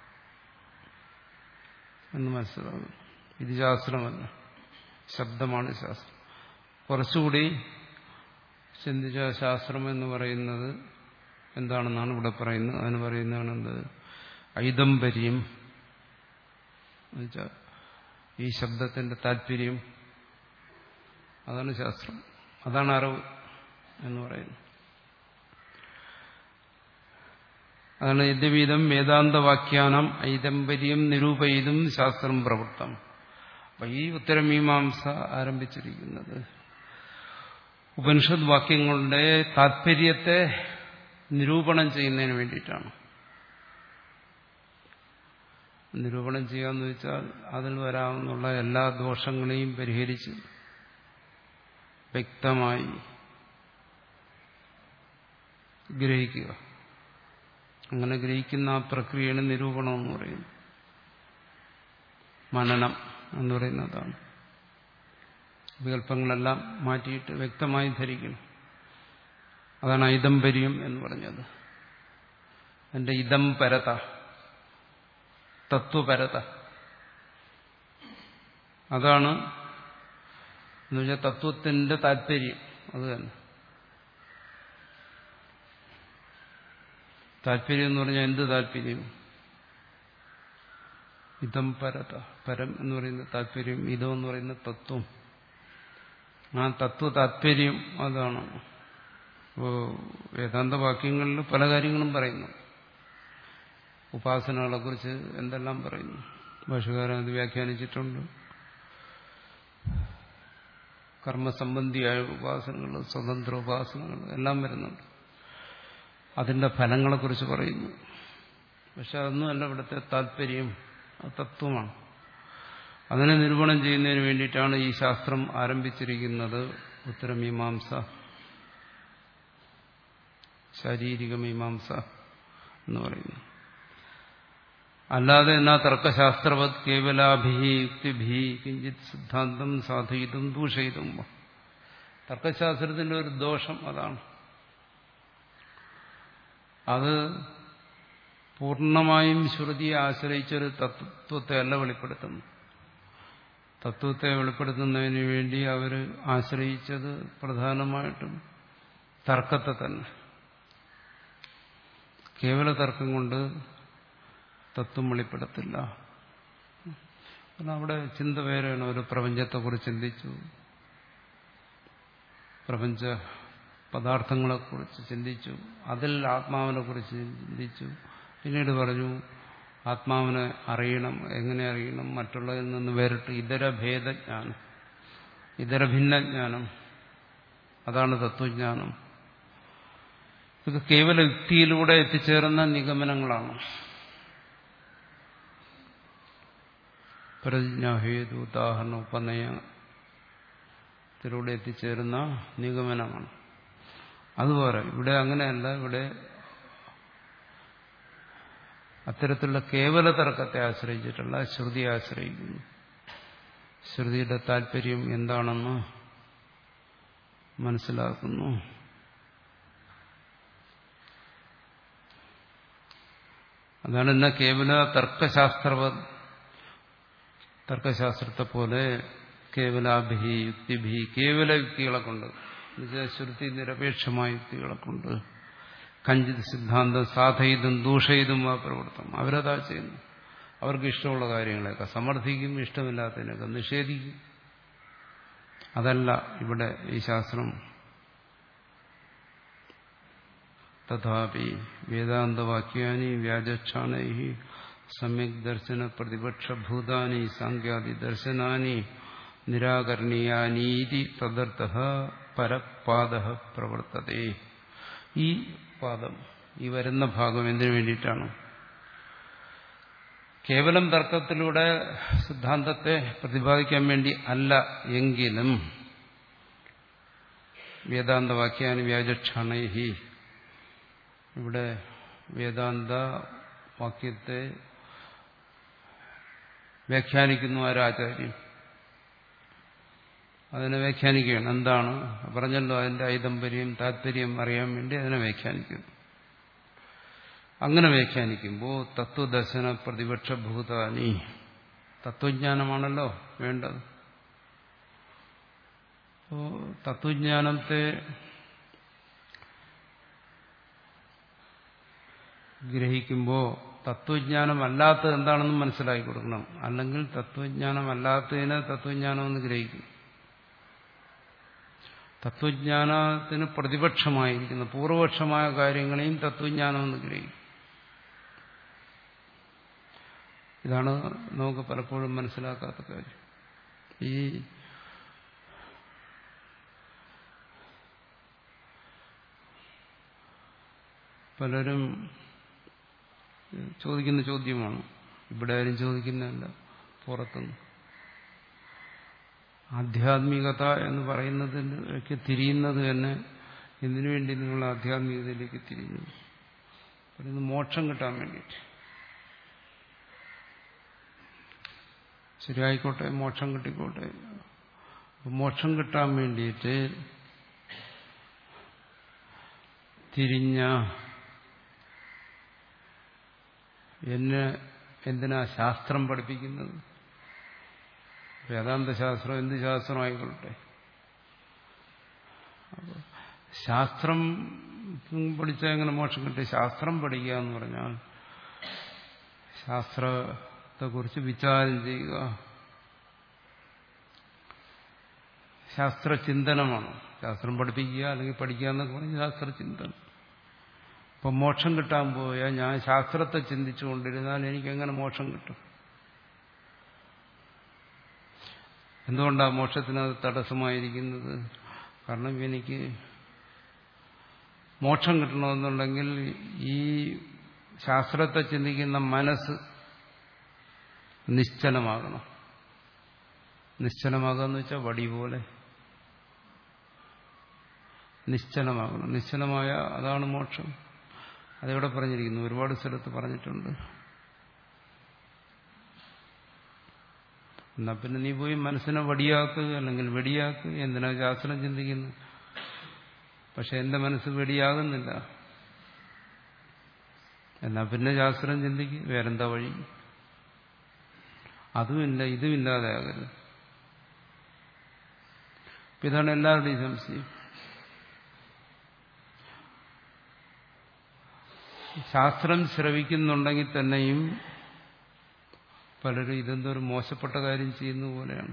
എന്ന് മനസ്സിലാവും. ഇത് ശാസ്ത്രമല്ല, ശബ്ദമാണ് ശാസ്ത്രം. കുറച്ചുകൂടി ചിന്തിച്ച ശാസ്ത്രം എന്ന് പറയുന്നത് എന്താണെന്നാണ് ഇവിടെ പറയുന്നത്. അതിന് പറയുന്നതാണ് എന്ത്? ഐദംബര്യം എന്നുവെച്ചാൽ ഈ ശബ്ദത്തിന്റെ താല്പര്യം, അതാണ് ശാസ്ത്രം, അതാണ് അറിവ് എന്ന് പറയുന്നത്. അതാണ് യദ്വീതം വേദാന്തവാക്യാനം ഐദംബര്യം നിരൂപയിതും ശാസ്ത്രം പ്രവൃത്തം. അപ്പൊ ഈ ഉത്തരമീമാംസ ആരംഭിച്ചിരിക്കുന്നത് ഉപനിഷദ് വാക്യങ്ങളുടെ താല്പര്യത്തെ നിരൂപണം ചെയ്യുന്നതിന് വേണ്ടിയിട്ടാണ്. നിരൂപണം ചെയ്യാന്ന് വെച്ചാൽ അതിൽ വരാവുന്ന എല്ലാ ദോഷങ്ങളെയും പരിഹരിച്ച് വ്യക്തമായി ഗ്രഹിക്കുക. അങ്ങനെ ഗ്രഹിക്കുന്ന ആ പ്രക്രിയയാണ് നിരൂപണം എന്ന് പറയുന്നത്. മനനം എന്ന് പറയുന്നതാണ്. വികല്പങ്ങളെല്ലാം മാറ്റിയിട്ട് വ്യക്തമായി ധരിക്കണം. അതാണ് ഐദംബര്യം എന്ന് പറഞ്ഞത്. എന്റെ ഇതം പരത, തത്വപരത, അതാണ് എന്ന് വെച്ചാൽ തത്വത്തിന്റെ താല്പര്യം. അത് തന്നെ താല്പര്യം എന്ന് പറഞ്ഞാൽ എന്ത് താല്പര്യം? ഇതം പരത, പരം എന്ന് പറയുന്ന താല്പര്യം, ഇതം എന്ന് പറയുന്ന തത്വം. ആ തത്വ താല്പര്യം അതാണ്. ഇപ്പോൾ വേദാന്ത വാക്യങ്ങളിൽ പല കാര്യങ്ങളും പറയുന്നു. ഉപാസനകളെ കുറിച്ച് എന്തെല്ലാം പറയുന്നു, ഭാഷകാരൻ അത് വ്യാഖ്യാനിച്ചിട്ടുണ്ട്. കർമ്മസംബന്ധിയായ ഉപാസനകൾ, സ്വതന്ത്ര ഉപാസനകൾ എല്ലാം വരുന്നുണ്ട്. അതിന്റെ ഫലങ്ങളെക്കുറിച്ച് പറയുന്നു. പക്ഷെ അതൊന്നുമല്ല ഇവിടുത്തെ താല്പര്യം, അത് തത്വമാണ്. അതിനെ നിരൂപണം ചെയ്യുന്നതിന് വേണ്ടിയിട്ടാണ് ഈ ശാസ്ത്രം ആരംഭിച്ചിരിക്കുന്നത്. ഉത്തരമീമാംസ, ശാരീരിക മീമാംസ എന്ന് പറയുന്നു. അല്ലാതെ എന്നാ തർക്കശാസ്ത്രവത് കേവലാഭി യുക്തിഭി കിഞ്ചിത് സിദ്ധാന്തം സാധയിതും ദൂഷയിതും. തർക്കശാസ്ത്രത്തിന്റെ ഒരു ദോഷം അതാണ്. അത് പൂർണ്ണമായും ശ്രുതിയെ ആശ്രയിച്ചൊരു തത്വത്തെ അല്ല വെളിപ്പെടുത്തുന്നു. തത്വത്തെ വെളിപ്പെടുത്തുന്നതിന് വേണ്ടി അവർ ആശ്രയിച്ചത് പ്രധാനമായിട്ടും തർക്കത്തെ തന്നെ. കേവല തർക്കം കൊണ്ട് തത്വം വെളിപ്പെടുത്തില്ല. അവിടെ ചിന്ത വേറെയാണ്. ഒരു പ്രപഞ്ചത്തെക്കുറിച്ച് ചിന്തിച്ചു, പ്രപഞ്ച പദാർത്ഥങ്ങളെക്കുറിച്ച് ചിന്തിച്ചു, അതിൽ ആത്മാവിനെ കുറിച്ച് ചിന്തിച്ചു. പിന്നീട് പറഞ്ഞു ആത്മാവിനെ അറിയണം. എങ്ങനെ അറിയണം? മറ്റുള്ളതിൽ നിന്ന് വേറിട്ട് ഇതര ഭേദജ്ഞാനം, ഇതര ഭിന്നജ്ഞാനം, അതാണ് തത്വജ്ഞാനം. ഇത് കേവല യുക്തിയിലൂടെ എത്തിച്ചേർന്ന നിഗമനങ്ങളാണ്. പ്രതിജ്ഞാഹേതു ഉദാഹരണ ഉപനയത്തിലൂടെ എത്തിച്ചേരുന്ന നിഗമനമാണ്. അതുപോലെ ഇവിടെ അങ്ങനെയല്ല. ഇവിടെ അത്തരത്തിലുള്ള കേവല തർക്കത്തെ ആശ്രയിച്ചിട്ടുള്ള ശ്രുതിയെ ആശ്രയിക്കുന്നു. ശ്രുതിയുടെ താല്പര്യം എന്താണെന്ന് മനസ്സിലാക്കുന്നു. അതാണ് എന്ന കേവല തർക്കശാസ്ത്രവ തർക്കശാസ്ത്രത്തെ പോലെ കേവലാഭി യുക്തിഭി, കേവല യുക്തികളെ കൊണ്ട്, ശ്രുതി നിരപേക്ഷമായ യുക്തികളെ കൊണ്ട് കഞ്ചിത് സിദ്ധാന്തം സാധയിതും ദൂഷയിതും ആ പ്രവർത്തനം അവരതാ ചെയ്യുന്നു. അവർക്ക് ഇഷ്ടമുള്ള കാര്യങ്ങളെയൊക്കെ സമർത്ഥിക്കും, ഇഷ്ടമില്ലാത്തതിനൊക്കെ നിഷേധിക്കും. അതല്ല ഇവിടെ ഈ ശാസ്ത്രം. തഥാപി വേദാന്തവാക്യാനി വ്യാജക്ഷാണൈ സമ്യക് ദർശന പ്രതിപക്ഷഭൂതാനി സാങ്ക്യാദി ദർശനാനി നിരാകരണീയാനീതി തദർത്ഥഃ പരപാദഃ പ്രവർത്തതേ. ഈ പാദം, ഈ വരുന്ന ഭാഗം എന്തിനു വേണ്ടിയിട്ടാണ്? കേവലം തർക്കത്തിലൂടെ സിദ്ധാന്തത്തെ പ്രതിപാദിക്കാൻ വേണ്ടി അല്ല എങ്കിലും വേദാന്തവാക്യാനി വ്യാജക്ഷാണൈഹി, ഇവിടെ വേദാന്ത വാക്യത്തെ വ്യാഖ്യാനിക്കുന്നു ആരാചാര്യൻ. അതിനെ വ്യാഖ്യാനിക്കുകയാണ്. എന്താണ് പറഞ്ഞല്ലോ, അതിന്റെ ഐദംബര്യം താല്പര്യം അറിയാൻ വേണ്ടി അതിനെ വ്യാഖ്യാനിക്കുന്നു. അങ്ങനെ വ്യാഖ്യാനിക്കുമ്പോൾ തത്വദർശന പ്രതിപക്ഷഭൂതാനി, തത്വജ്ഞാനമാണല്ലോ വേണ്ടത്. അപ്പോ തത്വജ്ഞാനത്തെ ഗ്രഹിക്കുമ്പോൾ തത്വജ്ഞാനമല്ലാത്തത് എന്താണെന്ന് മനസ്സിലാക്കി കൊടുക്കണം. അല്ലെങ്കിൽ തത്വജ്ഞാനമല്ലാത്തതിനെ തത്വജ്ഞാനമെന്ന് ഗ്രഹിക്കും. തത്വജ്ഞാനത്തിന് പ്രതിപക്ഷമായിരിക്കുന്ന പൂർവപക്ഷമായ കാര്യങ്ങളെയും തത്വജ്ഞാനമെന്ന് ഗ്രഹിക്കും. ഇതാണ് നമുക്ക് പലപ്പോഴും മനസ്സിലാക്കാത്ത കാര്യം. ഈ പലരും ചോദിക്കുന്ന ചോദ്യമാണ്, ഇവിടെ ആരും ചോദിക്കുന്നതല്ല, പുറത്തുനിന്ന്. ആധ്യാത്മികത എന്ന് പറയുന്നതിലേക്ക് തിരിയുന്നത് തന്നെ എന്തിനു വേണ്ടി നിങ്ങൾ ആധ്യാത്മികതയിലേക്ക് തിരിയുന്നു? പറയുന്നത് മോക്ഷം കിട്ടാൻ വേണ്ടിയിട്ട്. ശരിയായിക്കോട്ടെ, മോക്ഷം കിട്ടിക്കോട്ടെ. മോക്ഷം കിട്ടാൻ വേണ്ടിയിട്ട് തിരിഞ്ഞ എന്നെ എന്തിനാ ശാസ്ത്രം പഠിപ്പിക്കുന്നത്? വേദാന്ത ശാസ്ത്രം എന്ത് ശാസ്ത്രമായിക്കൊള്ളട്ടെ. ശാസ്ത്രം പഠിച്ചാൽ എങ്ങനെ മോക്ഷം കിട്ടി? ശാസ്ത്രം പഠിക്കുക എന്ന് പറഞ്ഞാൽ ശാസ്ത്രത്തെക്കുറിച്ച് വിചാരം ചെയ്യുക, ശാസ്ത്രചിന്തനമാണ്. ശാസ്ത്രം പഠിപ്പിക്കുക അല്ലെങ്കിൽ പഠിക്കുക എന്നൊക്കെ പറഞ്ഞാൽ ശാസ്ത്രചിന്തനം. അപ്പം മോക്ഷം കിട്ടാൻ പോയാൽ ഞാൻ ശാസ്ത്രത്തെ ചിന്തിച്ചുകൊണ്ടിരുന്നാൽ എനിക്കെങ്ങനെ മോക്ഷം കിട്ടും? എന്തുകൊണ്ടാണ് മോക്ഷത്തിനത് തടസ്സമായിരിക്കുന്നത്? കാരണം എനിക്ക് മോക്ഷം കിട്ടണമെന്നുണ്ടെങ്കിൽ ഈ ശാസ്ത്രത്തെ ചിന്തിക്കുന്ന മനസ്സ് നിശ്ചലമാകണം. നിശ്ചലമാകുക എന്ന് വെച്ചാൽ വടി പോലെ നിശ്ചലമാകണം. നിശ്ചലമായ അതാണ് മോക്ഷം. അതെവിടെ പറഞ്ഞിരിക്കുന്നു? ഒരുപാട് സ്ഥലത്ത് പറഞ്ഞിട്ടുണ്ട്. എന്നാ പിന്നെ നീ പോയി മനസ്സിനെ വടിയാക്കുക അല്ലെങ്കിൽ വെടിയാക്കുക. എന്തിനാ ശാസ്ത്രം ചിന്തിക്കുന്നു? പക്ഷെ എന്റെ മനസ്സ് വെടിയാകുന്നില്ല. എന്നാ പിന്നെ ശാസ്ത്രം ചിന്തിക്കുക. വേറെന്താ വഴി? അതുമില്ല, ഇതുമില്ലാതെ ആകരുത്. ഇതാണ് എല്ലാവരുടെയും സംശയം. ശാസ്ത്രം ശ്രവിക്കുന്നുണ്ടെങ്കിൽ തന്നെയും പലരും ഇതെന്തോ ഒരു മോശപ്പെട്ട കാര്യം ചെയ്യുന്ന പോലെയാണ്.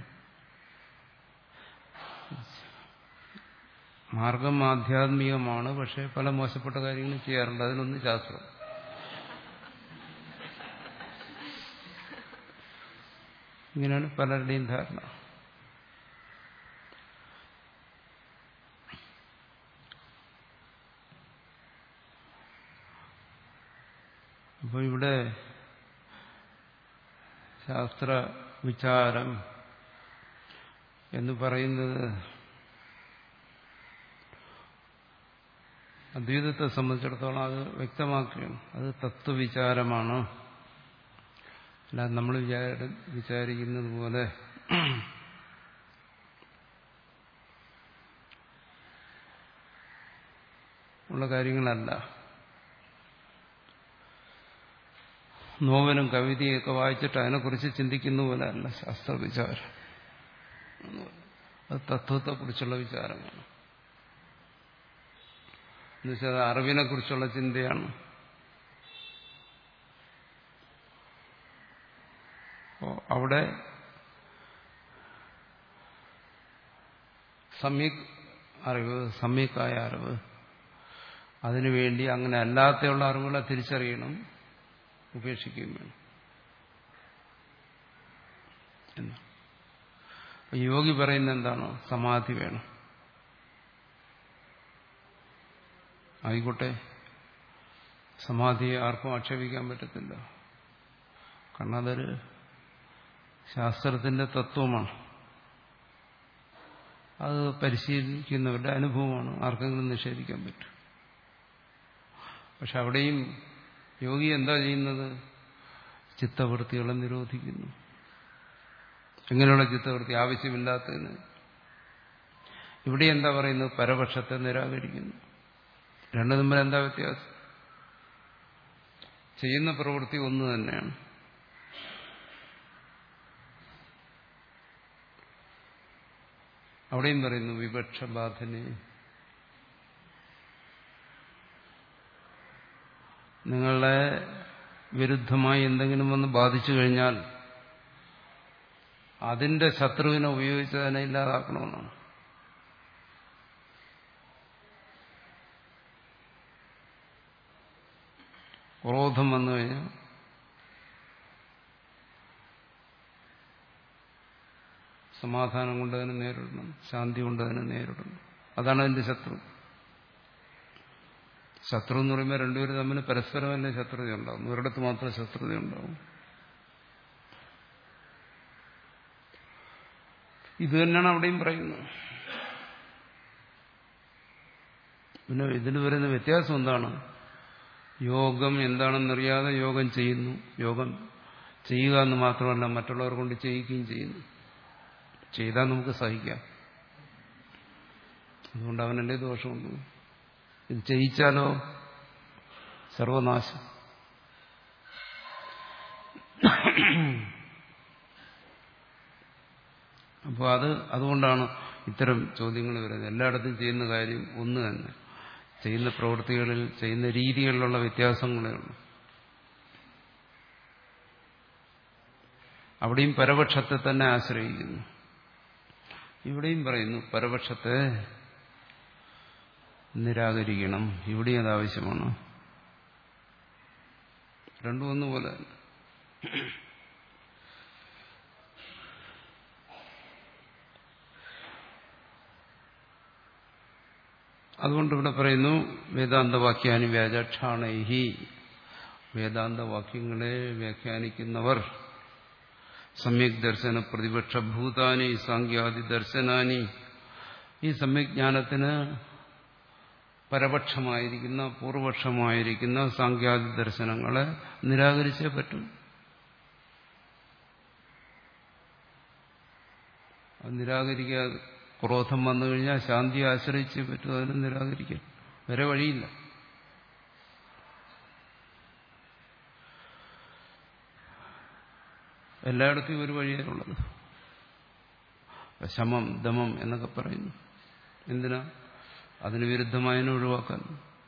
മാർഗം ആധ്യാത്മികമാണ്, പക്ഷെ പല മോശപ്പെട്ട കാര്യങ്ങളും ചെയ്യാറുണ്ട്. അതിലൊന്ന് ശാസ്ത്രം. ഇങ്ങനെയാണ് പലരുടെയും ധാരണ. അപ്പോൾ ഇവിടെ ശാസ്ത്ര വിചാരം എന്ന് പറയുന്നത് അദ്വൈതത്തെ സംബന്ധിച്ചിടത്തോളം അത് വ്യക്തമാക്കുകയാണ്. അത് തത്വവിചാരമാണ്. അല്ലാതെ നമ്മൾ വിചാര വിചാരിക്കുന്നത് പോലെ ഉള്ള കാര്യങ്ങളല്ല. നോവലും കവിതയൊക്കെ വായിച്ചിട്ട് അതിനെക്കുറിച്ച് ചിന്തിക്കുന്ന പോലെ അല്ല ശാസ്ത്രവിചാരം. അത് തത്വത്തെക്കുറിച്ചുള്ള വിചാരമാണ്. എന്നുവെച്ചാൽ അത് അറിവിനെക്കുറിച്ചുള്ള ചിന്തയാണ്. അവിടെ സമ്യക് അറിവ്, സമ്യക്കായ അറിവ്, അതിനുവേണ്ടി അങ്ങനെ അല്ലാതെയുള്ള അറിവുകളെ തിരിച്ചറിയണം, ഉപേക്ഷിക്കുകയും വേണം. എന്നാ യോഗി പറയുന്നത് എന്താണോ? സമാധി വേണം. ആയിക്കോട്ടെ, സമാധിയെ ആർക്കും ആക്ഷേപിക്കാൻ പറ്റത്തില്ല. കാരണം അതൊരു ശാസ്ത്രത്തിന്റെ തത്വമാണ്. അത് പരിശീലിക്കുന്നവരുടെ അനുഭവമാണ്. ആർക്കെങ്കിലും നിഷേധിക്കാൻ പറ്റും. പക്ഷെ അവിടെയും യോഗി എന്താ ചെയ്യുന്നത്? ചിത്തവൃത്തികളെ നിരോധിക്കുന്നു. എങ്ങനെയുള്ള ചിത്തവൃത്തി? ആവശ്യമില്ലാത്തതിന്. ഇവിടെ എന്താ പറയുന്നത്? പരപക്ഷത്തെ നിരാകരിക്കുന്നു. രണ്ടു തമ്മിൽ എന്താ വ്യത്യാസം? ചെയ്യുന്ന പ്രവൃത്തി ഒന്ന് തന്നെയാണ്. അവിടെയും പറയുന്നു വിപക്ഷബാധനെ. നിങ്ങളെ വിരുദ്ധമായി എന്തെങ്കിലും വന്ന് ബാധിച്ചു കഴിഞ്ഞാൽ അതിന്റെ ശത്രുവിനെ ഉപയോഗിച്ച് അതിനെ ഇല്ലാതാക്കണമെന്നാണ്. ക്രോധം വന്നു കഴിഞ്ഞാൽ സമാധാനം കൊണ്ട് അതിനെ നേരിടണം, ശാന്തി കൊണ്ട് അതിനെ നേരിടണം. അതാണ് അതിന്റെ ശത്രു. ശത്രു എന്ന് പറയുമ്പോൾ രണ്ടുപേരും തമ്മിൽ പരസ്പരമല്ലേ ശത്രുത ഉണ്ടാവും. ഒരിടത്ത് മാത്രം ശത്രുത ഉണ്ടാവും. ഇത് തന്നെയാണ് അവിടെയും പറയുന്നത്. പിന്നെ ഇതിൽ വരുന്ന വ്യത്യാസം എന്താണ്? യോഗം എന്താണെന്നറിയാതെ യോഗം ചെയ്യുന്നു. യോഗം ചെയ്യുക എന്ന് മാത്രമല്ല, മറ്റുള്ളവർ കൊണ്ട് ചെയ്യിക്കുകയും ചെയ്യുന്നു. ചെയ്താൽ നമുക്ക് സഹിക്കാം. അതുകൊണ്ട് അവനല്ലേ ദോഷമുണ്ട്. ഇത് ചെയ്യിച്ചാലോ സർവനാശം. അപ്പോൾ അത് അതുകൊണ്ടാണ് ഇത്തരം ചോദ്യങ്ങൾ വരുന്നത്. എല്ലായിടത്തും ചെയ്യുന്ന കാര്യം ഒന്ന് തന്നെ. ചെയ്യുന്ന പ്രവൃത്തികളിൽ ചെയ്യുന്ന രീതികളിലുള്ള വ്യത്യാസങ്ങളേ ഉള്ളൂ. അവിടെയും പരപക്ഷത്തെ തന്നെ ആശ്രയിക്കുന്നു. ഇവിടെയും പറയുന്നു പരപക്ഷത്തെ നിരാകരിക്കണം. ഇവിടെയും അത് ആവശ്യമാണ്. രണ്ടും ഒന്നുപോലെ തന്നെ. അതുകൊണ്ട് ഇവിടെ പറയുന്നു വേദാന്തവാക്യാനി വ്യാജാക്ഷാണൈഹി, വേദാന്തവാക്യങ്ങളെ വ്യാഖ്യാനിക്കുന്നവർ സമ്യക് ദർശന പ്രതിപക്ഷ ഭൂതാനി സാങ്ക്യാദി ദർശനാനി, ഈ സമ്യജ്ഞാനത്തിന് പരപക്ഷമായിരിക്കുന്ന പൂർവപക്ഷമായിരിക്കുന്ന സാങ്ക്യാദി ദർശനങ്ങളെ നിരാകരിച്ചേ പറ്റും. അത് നിരാകരിക്കാതെ ക്രോധം വന്നു കഴിഞ്ഞാൽ ശാന്തിയെ ആശ്രയിച്ചേ പറ്റും. അതിനെ നിരാകരിക്കാൻ വേറെ വഴിയില്ല. എല്ലായിടത്തും ഒരു വഴിയാണുള്ളത്. ശമം ദമം എന്നൊക്കെ പറയുന്നു. എന്തിനാ? അതിന് വിരുദ്ധമായതിനെ ഒഴിവാക്കാൻ.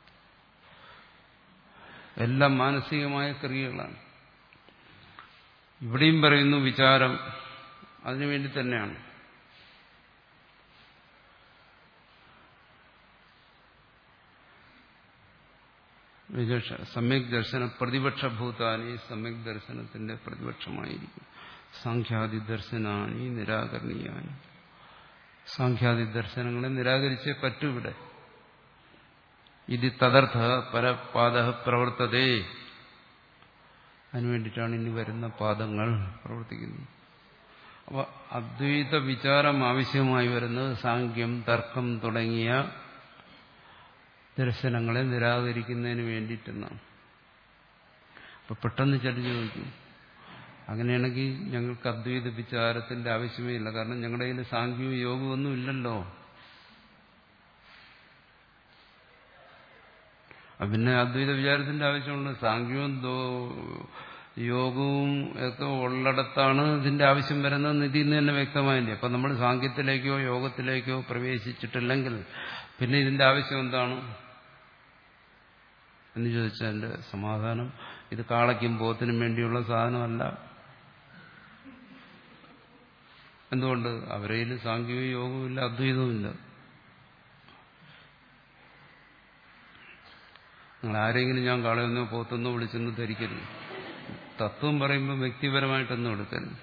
എല്ലാം മാനസികമായ ക്രിയകളാണ്. ഇവിടെയും പറയുന്നു വിചാരം അതിനുവേണ്ടി തന്നെയാണ്. വിജക്ഷ സമ്യക് ദർശന പ്രതിപക്ഷ ഭൂതാനി, സമ്യക് ദർശനത്തിന്റെ പ്രതിപക്ഷമായിരിക്കും. സാങ്ക്യാദി ദർശനാനി നിരാകരണീയാനി, സാങ്ക്യാദി ദർശനങ്ങളെ നിരാകരിച്ചേ പറ്റൂ. ഇവിടെ ഇത് തദർത്ഥ പരപാദ പ്രവർത്തതേ, അതിനുവേണ്ടിയിട്ടാണ് ഇനി വരുന്ന പാദങ്ങൾ പ്രവർത്തിക്കുന്നത്. അപ്പോൾ അദ്വൈത വിചാരം ആവശ്യമായി വരുന്നത് സാങ്ക്യം തർക്കം തുടങ്ങിയ ദർശനങ്ങളെ നിരാകരിക്കുന്നതിന് വേണ്ടിയിട്ടെന്നാണ്. അപ്പൊ പെട്ടെന്ന് ചില ചോദിക്കും, അങ്ങനെയാണെങ്കിൽ ഞങ്ങൾക്ക് അദ്വൈത വിചാരത്തിന്റെ ആവശ്യമേ ഇല്ല, കാരണം ഞങ്ങളുടെ കയ്യിൽ സാങ്ക്യവും യോഗവും ഒന്നും ഇല്ലല്ലോ. പിന്നെ അദ്വൈത വിചാരത്തിന്റെ ആവശ്യമുണ്ട്. സാങ്ക്യവും യോഗവും ഒക്കെ ഉള്ളിടത്താണ് ഇതിന്റെ ആവശ്യം വരുന്നത്. ഇതിൽ നിന്ന് തന്നെ വ്യക്തമായില്ലേ. അപ്പൊ നമ്മൾ സാങ്ക്യത്തിലേക്കോ യോഗത്തിലേക്കോ പ്രവേശിച്ചിട്ടില്ലെങ്കിൽ പിന്നെ ഇതിന്റെ ആവശ്യം എന്താണ് എന്ന് ചോദിച്ചാൽ എന്റെ സമാധാനം, ഇത് കാളയ്ക്കും പോത്തിനും വേണ്ടിയുള്ള സാധനമല്ല. എന്തുകൊണ്ട്? അവരേൽ സാങ്ക്യവും യോഗവും ഇല്ല, അദ്വൈതവും ഇല്ല. നിങ്ങൾ ആരെങ്കിലും ഞാൻ കാളയെന്നോ പോത്തെന്നോ വിളിച്ചെന്ന് ധരിക്കരുത്. തത്വം പറയുമ്പോൾ വ്യക്തിപരമായിട്ടൊന്നും എടുക്കരുത്.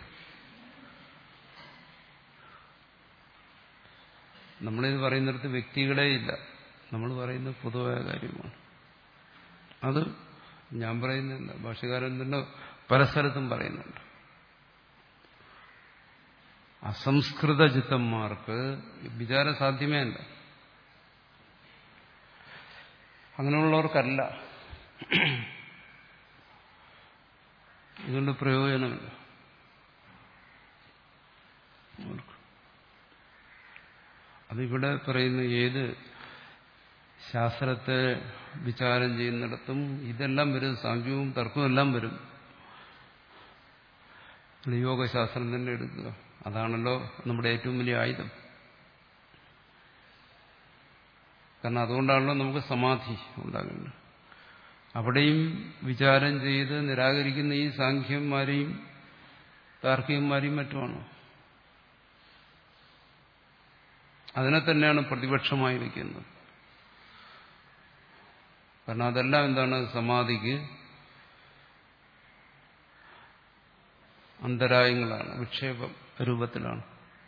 നമ്മളിത് പറയുന്നിടത്ത് വ്യക്തികളേ ഇല്ല, നമ്മൾ പറയുന്നത് പൊതുവായ കാര്യമാണ്. അത് ഞാൻ പറയുന്നില്ല, ഭാഷകാരൻ തന്നെ പല സ്ഥലത്തും പറയുന്നുണ്ട്. അസംസ്കൃത ചിത്തന്മാർക്ക് വിചാരം സാധ്യമേ അല്ല. അങ്ങനെയുള്ളവർക്കല്ല ഇതുകൊണ്ട് പ്രയോജനമില്ല. അതിവിടെ പറയുന്ന ഏത് ശാസ്ത്രത്തെ വിചാരം ചെയ്യുന്നിടത്തും ഇതെല്ലാം വരും. സാങ്ക്യവും തർക്കവും എല്ലാം വരും. യോഗശാസ്ത്രം തന്നെ എടുക്കുക, അതാണല്ലോ നമ്മുടെ ഏറ്റവും വലിയ ആയുധം. കാരണം അതുകൊണ്ടാണല്ലോ നമുക്ക് സമാധി ഉണ്ടാകുന്നത്. അവിടെയും വിചാരം ചെയ്ത് നിരാകരിക്കുന്ന ഈ സാങ്ക്യന്മാരെയും താർക്കികന്മാരെയും മറ്റുമാണ്. അതിനെ തന്നെയാണ് പ്രതിപക്ഷമായി വയ്ക്കുന്നത്. കാരണം അതെല്ലാം എന്താണ്? സമാധിക്ക് അന്തരായങ്ങളാണ്, വിക്ഷേപ രൂപത്തിലാണ്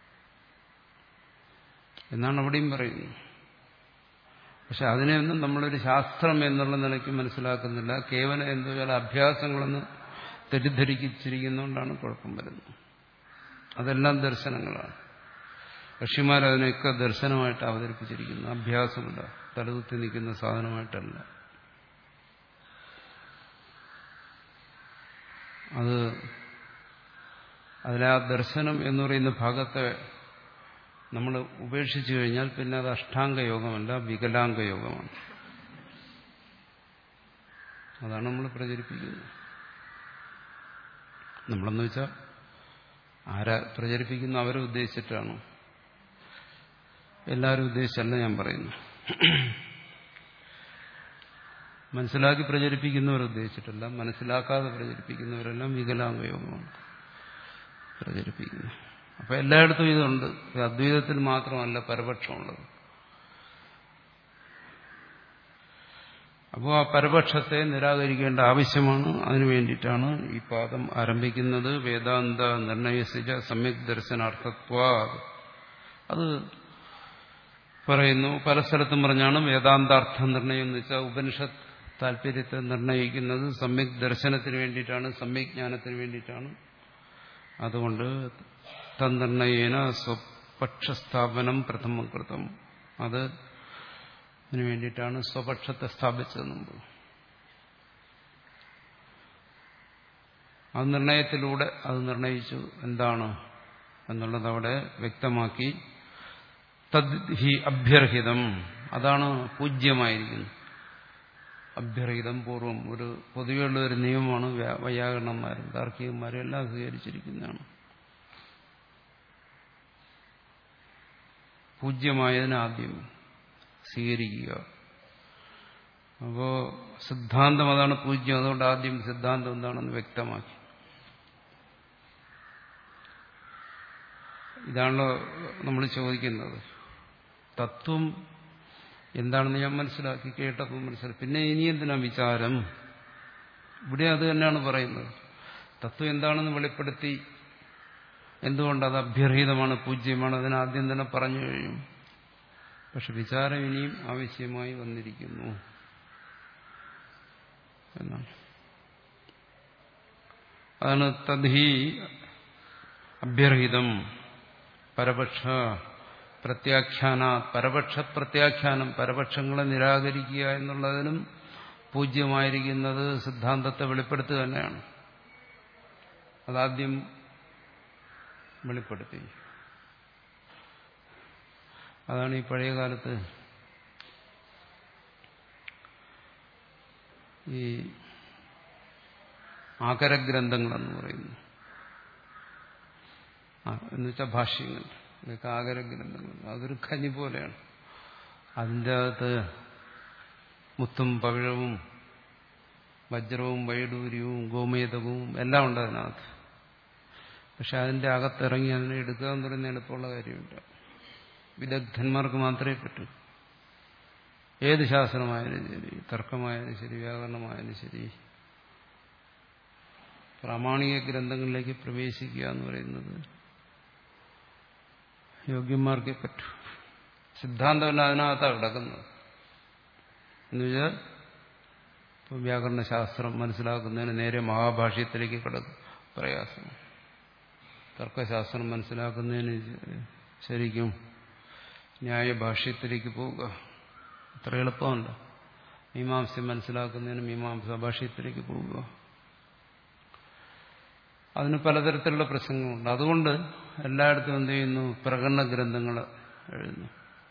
എന്നാണ് അവിടെയും പറയുന്നത്. പക്ഷെ അതിനെയൊന്നും നമ്മളൊരു ശാസ്ത്രം എന്നുള്ള നിലയ്ക്ക് മനസ്സിലാക്കുന്നില്ല. കേവലം എന്തോ ചില അഭ്യാസങ്ങളൊന്ന് തെറ്റിദ്ധരിച്ചിരിക്കുന്നതുകൊണ്ടാണ് കുഴപ്പം വരുന്നത്. അതെല്ലാം ദർശനങ്ങളാണ്. ഋഷിമാരതിനെയൊക്കെ ദർശനമായിട്ട് അവതരിപ്പിച്ചിരിക്കുന്നു. അഭ്യാസമില്ല, തലകുത്തി നിൽക്കുന്ന സാധനമായിട്ടല്ല. അത് അതിലെ ആ ദർശനം എന്ന് പറയുന്ന ഭാഗത്തെ നമ്മൾ ഉപേക്ഷിച്ചു കഴിഞ്ഞാൽ പിന്നെ അത് അഷ്ടാംഗ യോഗമല്ല, വികലാംഗ യോഗമാണ്. അതാണ് നമ്മൾ പ്രചരിപ്പിക്കുന്നത്. നമ്മളെന്ന് വെച്ചാൽ ആരാ പ്രചരിപ്പിക്കുന്നു അവരെ ഉദ്ദേശിച്ചിട്ടാണ്, എല്ലാവരും ഉദ്ദേശിച്ചല്ല ഞാൻ പറയുന്നു. മനസ്സിലാക്കി പ്രചരിപ്പിക്കുന്നവർ ഉദ്ദേശിച്ചിട്ടല്ല, മനസ്സിലാക്കാതെ പ്രചരിപ്പിക്കുന്നവരെല്ലാം വികലാംഗയോഗമാണ് പ്രചരിപ്പിക്കുന്നത്. അപ്പൊ എല്ലായിടത്തും ഇതുണ്ട്. അദ്വൈതത്തിൽ മാത്രമല്ല പരപക്ഷമുള്ളത്. അപ്പോൾ ആ പരപക്ഷത്തെ നിരാകരിക്കേണ്ട ആവശ്യമാണ്. അതിനു വേണ്ടിയിട്ടാണ് ഈ പാദം ആരംഭിക്കുന്നത്. വേദാന്ത നിർണയസിജ സമ്യക് ദർശനാർത്ഥത്വാ. അത് പറയുന്നു. പല സ്ഥലത്തും പറഞ്ഞാണ് വേദാന്താർത്ഥ നിർണയം എന്ന് വെച്ചാൽ ഉപനിഷത്ത് താല്പര്യത്തെ നിർണയിക്കുന്നത് സമ്യക് ദർശനത്തിന് വേണ്ടിയിട്ടാണ്, സമ്യക് ജ്ഞാനത്തിന് വേണ്ടിയിട്ടാണ്. അതുകൊണ്ട് തന്നിർണയേന സ്വപക്ഷസ്ഥാപനം പ്രഥമം കൃതം. അത് അതിനു വേണ്ടിയിട്ടാണ് സ്വപക്ഷത്തെ സ്ഥാപിച്ചത് മുമ്പ്. ആ നിർണയത്തിലൂടെ അത് നിർണയിച്ചു എന്താണ് എന്നുള്ളത് അവിടെ വ്യക്തമാക്കി. തദ് ഹി അഭ്യർഹിതം, അതാണ് പൂജ്യമായിരിക്കുന്നത്. അഭ്യർഹിതം പൂർവം ഒരു പൊതുവെയുള്ള ഒരു നിയമമാണ് വൈയാകരണന്മാരും താർക്കികന്മാരും എല്ലാം സ്വീകരിച്ചിരിക്കുന്നതാണ്. പൂജ്യമായതിനാദ്യം സ്വീകരിക്കുക. അപ്പോ സിദ്ധാന്തം അതാണ് പൂജ്യം. അതുകൊണ്ട് ആദ്യം സിദ്ധാന്തം എന്താണെന്ന് വ്യക്തമാക്കി. ഇതാണല്ലോ നമ്മൾ ചോദിക്കുന്നത്. തത്വം എന്താണെന്ന് ഞാൻ മനസ്സിലാക്കി, കേട്ടപ്പോൾ മനസ്സിലാക്കി. പിന്നെ ഇനി എന്തിനാ വിചാരം? ഇവിടെ അത് തന്നെയാണ് പറയുന്നത്. തത്വം എന്താണെന്ന് വെളിപ്പെടുത്തി. എന്തുകൊണ്ടത് അഭ്യർഹിതമാണ്, പൂജ്യമാണ്, അതിനാദ്യം തന്നെ പറഞ്ഞു കഴിഞ്ഞു. പക്ഷെ വിചാരം ഇനിയും ആവശ്യമായി വന്നിരിക്കുന്നു എന്നാണ്. അതാണ് തദ്ഹി അഭ്യർഹിതം പരപക്ഷ പ്രത്യാഖ്യാന. പരപക്ഷ പ്രത്യാഖ്യാനം, പരപക്ഷങ്ങളെ നിരാകരിക്കുക എന്നുള്ളതിനും പൂജ്യമായിരിക്കുന്നത് സിദ്ധാന്തത്തെ വെളിപ്പെടുത്തുക തന്നെയാണ്. അതാദ്യം വെളിപ്പെടുത്തി. അതാണ് ഈ പഴയ കാലത്ത് ഈ ആകരഗ്രന്ഥങ്ങളെന്ന് പറയുന്നു. എന്നുവെച്ചാൽ ഭാഷ്യങ്ങൾ, ഇതൊക്കെ ആകരഗ്രന്ഥങ്ങൾ. അതൊരു ഖനി പോലെയാണ്. അതിൻ്റെ അകത്ത് മുത്തും പവിഴവും വജ്രവും വൈഡൂര്യവും ഗോമേതകവും എല്ലാം ഉണ്ട് അതിനകത്ത്. പക്ഷെ അതിൻ്റെ അകത്തിറങ്ങി അതിനെ എടുക്കുക എന്ന് പറയുന്ന എളുപ്പമുള്ള കാര്യമില്ല. വിദഗ്ധന്മാർക്ക് മാത്രമേ പറ്റൂ. ഏത് ശാസ്ത്രമായാലും ശരി, തർക്കമായാലും ശരി, വ്യാകരണമായാലും ശരി, പ്രാമാണിക ഗ്രന്ഥങ്ങളിലേക്ക് പ്രവേശിക്കുക എന്ന് പറയുന്നത് യോഗ്യന്മാർക്കേ പറ്റൂ. സിദ്ധാന്തമല്ല അതിനകത്താണ് കിടക്കുന്നത്. എന്നുവെച്ചാൽ ഇപ്പോൾ വ്യാകരണശാസ്ത്രം മനസ്സിലാക്കുന്നതിന് നേരെ മഹാഭാഷ്യത്തിലേക്ക് കിടക്കും പ്രയാസം. തർക്കശാസ്ത്രം മനസ്സിലാക്കുന്നതിന് ശരിക്കും ന്യായഭാഷ്യത്തിലേക്ക് പോവുക അത്ര എളുപ്പമല്ല. മീമാംസ മനസ്സിലാക്കുന്നതിന് മീമാംസ ഭാഷ്യത്തിലേക്ക് പോവുക, അതിന് പലതരത്തിലുള്ള പ്രശ്നങ്ങളുണ്ട്. അതുകൊണ്ട് എല്ലായിടത്തും എന്ത് ചെയ്യുന്നു? പ്രകടന ഗ്രന്ഥങ്ങൾ എഴുതുന്നു.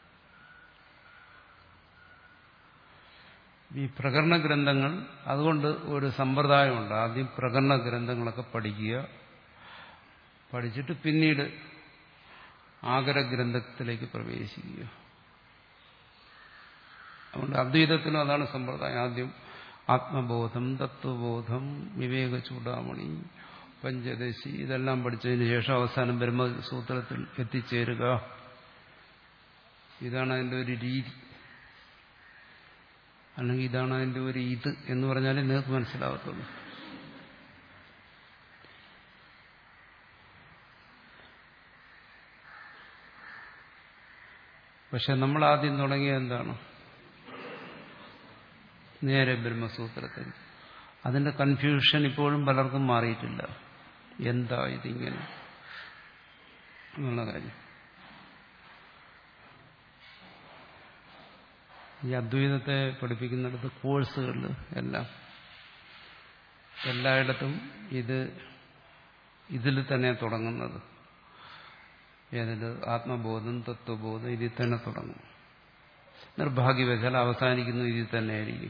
ഈ പ്രകടന ഗ്രന്ഥങ്ങൾ, അതുകൊണ്ട് ഒരു സമ്പ്രദായമുണ്ട്. ആദ്യം പ്രകടന ഗ്രന്ഥങ്ങളൊക്കെ പഠിക്കുക, പഠിച്ചിട്ട് പിന്നീട് ആകരഗ്രന്ഥത്തിലേക്ക് പ്രവേശിക്കുക. അതുകൊണ്ട് അദ്വൈതത്തിലും അതാണ് സമ്പ്രദായം. ആദ്യം ആത്മബോധം, തത്വബോധം, വിവേക ചൂടാമണി, പഞ്ചദശി, ഇതെല്ലാം പഠിച്ചതിന് ശേഷം അവസാനം ബ്രഹ്മസൂത്രത്തിൽ എത്തിച്ചേരുക. ഇതാണ് അതിൻ്റെ ഒരു രീതി. അല്ലെങ്കിൽ ഇതാണ് അതിൻ്റെ ഒരു ഇത് എന്ന് പറഞ്ഞാലേ നിങ്ങൾക്ക് മനസ്സിലാകത്തുള്ളൂ. പക്ഷെ നമ്മൾ ആദ്യം തുടങ്ങിയത് എന്താണ്? നേരെ ബ്രഹ്മസൂത്രത്തിൽ. അതിന്റെ കൺഫ്യൂഷൻ ഇപ്പോഴും പലർക്കും മാറിയിട്ടില്ല. എന്താ ഇതിങ്ങനെ എന്നുള്ള കാര്യം. ഈ അദ്വൈതത്തെ പഠിപ്പിക്കുന്നിടത്ത് കോഴ്സുകളിൽ എല്ലാം എല്ലായിടത്തും ഇത് ഇതിൽ തന്നെ തുടങ്ങുന്നത്. ഏതിൽ? ആത്മബോധം, തത്വബോധം, ഇതിൽ തന്നെ തുടങ്ങും. നിർഭാഗ്യവശാൽ അവസാനിക്കുന്നത് ഇതിൽ തന്നെയായിരിക്കും.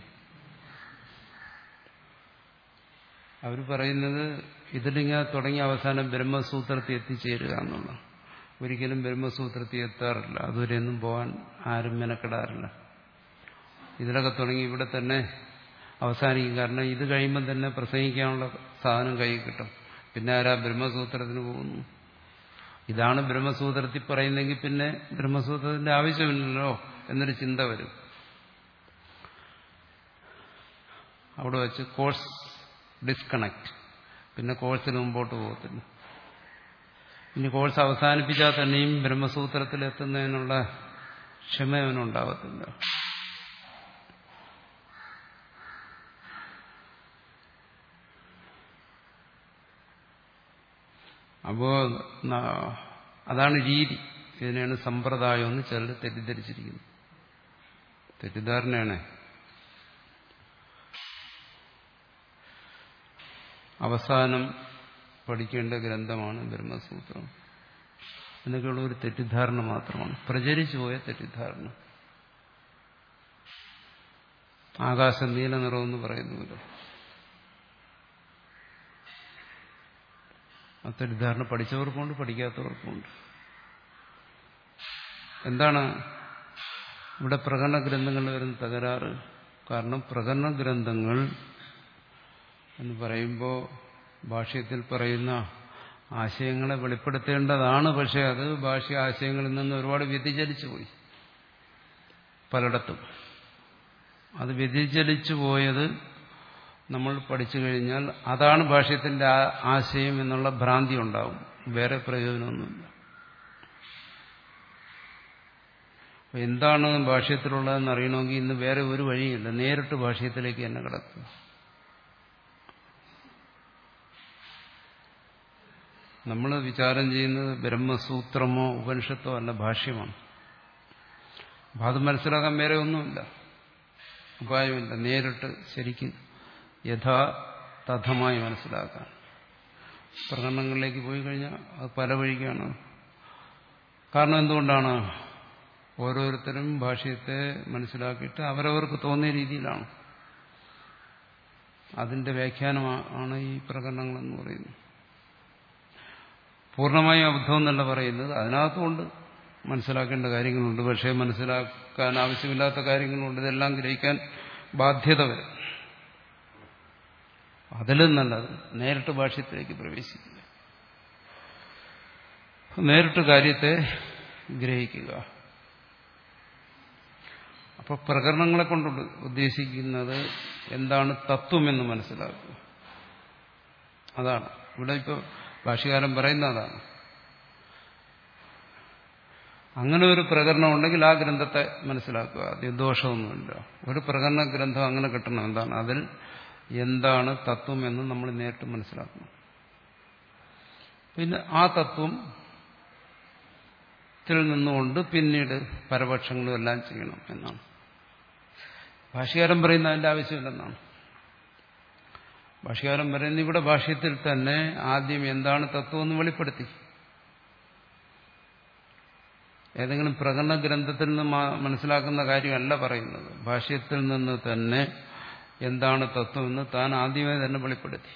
അവർ പറയുന്നത് ഇതിലിങ്ങനെ തുടങ്ങി അവസാനം ബ്രഹ്മസൂത്രത്തിൽ എത്തിച്ചേരുക എന്നുള്ള. ഒരിക്കലും ബ്രഹ്മസൂത്രത്തിൽ എത്താറില്ല. അതുവരെയൊന്നും പോകാൻ ആരും മെനക്കെടാറില്ല. ഇതിലൊക്കെ തുടങ്ങി ഇവിടെ തന്നെ അവസാനിക്കും. കാരണം ഇത് കഴിയുമ്പം തന്നെ പ്രസംഗിക്കാനുള്ള സാധനം കയ്യിൽ കിട്ടും. പിന്നെ ആരാ ബ്രഹ്മസൂത്രത്തിന് പോകുന്നു? ഇതാണ് ബ്രഹ്മസൂത്രത്തിൽ പറയുന്നെങ്കിൽ പിന്നെ ബ്രഹ്മസൂത്രത്തിന്റെ ആവശ്യമില്ലല്ലോ എന്നൊരു ചിന്ത വരും. അവിടെ വെച്ച് കോഴ്സ് ഡിസ്കണക്ട്. പിന്നെ കോഴ്സിന് മുമ്പോട്ട് പോകത്തില്ല. ഇനി കോഴ്സ് അവസാനിപ്പിച്ചാൽ തന്നെയും ബ്രഹ്മസൂത്രത്തിൽ എത്തുന്നതിനുള്ള ക്ഷമ അവനുണ്ടാകത്തില്ല. അപ്പോ അതാണ് രീതി. ഇതിനെയാണ് സമ്പ്രദായം എന്ന് ചിലർ തെറ്റിദ്ധരിച്ചിരിക്കുന്നത്. തെറ്റിദ്ധാരണയാണ്. അവസാനം പഠിക്കേണ്ട ഗ്രന്ഥമാണ് ബ്രഹ്മസൂത്രം എന്നൊക്കെയുള്ള ഒരു തെറ്റിദ്ധാരണ മാത്രമാണ്, പ്രചരിച്ചു പോയ തെറ്റിദ്ധാരണ. ആകാശം നീല നിറമെന്ന് പറയുന്നുവല്ലോ, ആ തെറ്റിദ്ധാരണ പഠിച്ചവർക്കുണ്ട് പഠിക്കാത്തവർക്കുണ്ട്. എന്താണ് ഇവിടെ പ്രകടന ഗ്രന്ഥങ്ങളിൽ വരുന്ന തകരാറ്? കാരണം പ്രകടന ഗ്രന്ഥങ്ങൾ എന്ന് പറയുമ്പോൾ ഭാഷ്യത്തിൽ പറയുന്ന ആശയങ്ങളെ വെളിപ്പെടുത്തേണ്ടതാണ്. പക്ഷെ അത് ഭാഷ്യ ആശയങ്ങളിൽ നിന്ന് ഒരുപാട് വ്യതിചലിച്ചു പോയി പലയിടത്തും. അത് വ്യതിചലിച്ചു പോയത് നമ്മൾ പഠിച്ചു കഴിഞ്ഞാൽ അതാണ് ഭാഷ്യത്തിന്റെ ആശയം എന്നുള്ള ഭ്രാന്തി ഉണ്ടാവും. വേറെ പ്രയോജനമൊന്നുമില്ല. എന്താണ് ഭാഷ്യത്തിലുള്ളതെന്ന് അറിയണമെങ്കിൽ ഇന്ന് വേറെ ഒരു വഴിയില്ല, നേരിട്ട് ഭാഷ്യത്തിലേക്ക് തന്നെ കിടക്കുക. നമ്മൾ വിചാരം ചെയ്യുന്നത് ബ്രഹ്മസൂത്രമോ ഉപനിഷത്തോ അല്ല, ഭാഷ്യമാണ്. അപ്പം അത് മനസ്സിലാക്കാൻ വേറെ ഒന്നുമില്ല, ഉപായമില്ല. നേരിട്ട് ശരിക്കും യഥാതഥമായി മനസ്സിലാക്കാൻ. പ്രകടനങ്ങളിലേക്ക് പോയി കഴിഞ്ഞാൽ അത് പല വഴിക്കാണ്. കാരണം എന്തുകൊണ്ടാണ്? ഓരോരുത്തരും ഭാഷ്യത്തെ മനസ്സിലാക്കിയിട്ട് അവരവർക്ക് തോന്നിയ രീതിയിലാണ്. അതിന്റെ വ്യാഖ്യാനമാണ് ഈ പ്രകടനങ്ങളെന്ന് പറയുന്നത്. പൂർണ്ണമായും അബദ്ധം എന്നല്ല പറയുന്നത്, അതിനകത്തുകൊണ്ട് മനസ്സിലാക്കേണ്ട കാര്യങ്ങളുണ്ട്. പക്ഷേ മനസ്സിലാക്കാൻ ആവശ്യമില്ലാത്ത കാര്യങ്ങളുണ്ട്. ഇതെല്ലാം ഗ്രഹിക്കാൻ ബാധ്യത വരും. അതിലും നല്ലത് നേരിട്ട് ഭാഷ്യത്തിലേക്ക് പ്രവേശിക്കുക, നേരിട്ട് കാര്യത്തെ ഗ്രഹിക്കുക. അപ്പൊ പ്രകരണങ്ങളെ കൊണ്ട് ഉദ്ദേശിക്കുന്നത് എന്താണ്? തത്വമെന്ന് മനസ്സിലാക്കുക. അതാണ് ഇവിടെ ഇപ്പോൾ ഭാഷ്യകാരൻ പറയുന്ന അതാണ്. അങ്ങനെ ഒരു പ്രകരണം ഉണ്ടെങ്കിൽ ആ ഗ്രന്ഥത്തെ മനസ്സിലാക്കുക. അത് ദോഷമൊന്നുമില്ല. ഒരു പ്രകരണ ഗ്രന്ഥം അങ്ങനെ കിട്ടണം. എന്താണ് അതിൽ എന്താണ് തത്വം എന്ന് നമ്മൾ നേരിട്ട് മനസ്സിലാക്കണം. പിന്നെ ആ തത്വത്തിൽ നിന്നുകൊണ്ട് പിന്നീട് പരപക്ഷങ്ങളും എല്ലാം ചെയ്യണം എന്നാണ് ഭാഷ്യകാരൻ പറയുന്ന. അതിന്റെ ആവശ്യമില്ലെന്നാണ് ഭാഷ്യകാരൻ പറയുന്നത്. ഇവിടെ ഭാഷ്യത്തിൽ തന്നെ ആദ്യം എന്താണ് തത്വം എന്ന് വെളിപ്പെടുത്തി. ഏതെങ്കിലും പ്രകടന ഗ്രന്ഥത്തിൽ നിന്ന് മനസ്സിലാക്കുന്ന കാര്യമല്ല പറയുന്നത്. ഭാഷ്യത്തിൽ നിന്ന് തന്നെ എന്താണ് തത്വമെന്ന് താൻ ആദ്യമേ തന്നെ വെളിപ്പെടുത്തി.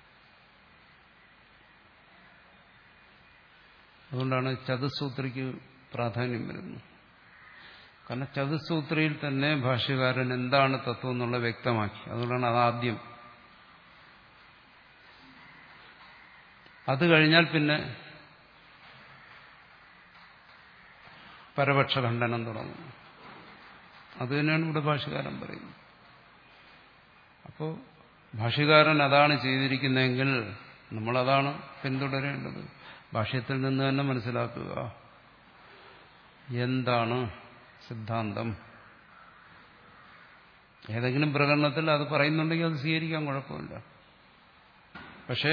അതുകൊണ്ടാണ് ചതുസ്സൂത്രിക്ക് പ്രാധാന്യം വരുന്നത്. കാരണം ചതുസ്സൂത്രിയിൽ തന്നെ ഭാഷ്യകാരൻ എന്താണ് തത്വം എന്നുള്ളത് വ്യക്തമാക്കി. അതുകൊണ്ടാണ് അതാദ്യം. അത് കഴിഞ്ഞാൽ പിന്നെ പരപക്ഷ ഖണ്ഡനം തുടങ്ങുന്നു. അത് തന്നെയാണ് ഇവിടെ ഭാഷ്യകാരൻ പറയുന്നത്. അപ്പോൾ ഭാഷ്യകാരൻ അതാണ് ചെയ്തിരിക്കുന്നതെങ്കിൽ നമ്മളതാണ് പിന്തുടരേണ്ടത്. ഭാഷ്യത്തിൽ നിന്ന് തന്നെ മനസ്സിലാക്കുക എന്താണ് സിദ്ധാന്തം. ഏതെങ്കിലും പ്രകടനത്തിൽ അത് പറയുന്നുണ്ടെങ്കിൽ അത് സ്വീകരിക്കാൻ കുഴപ്പമില്ല. പക്ഷേ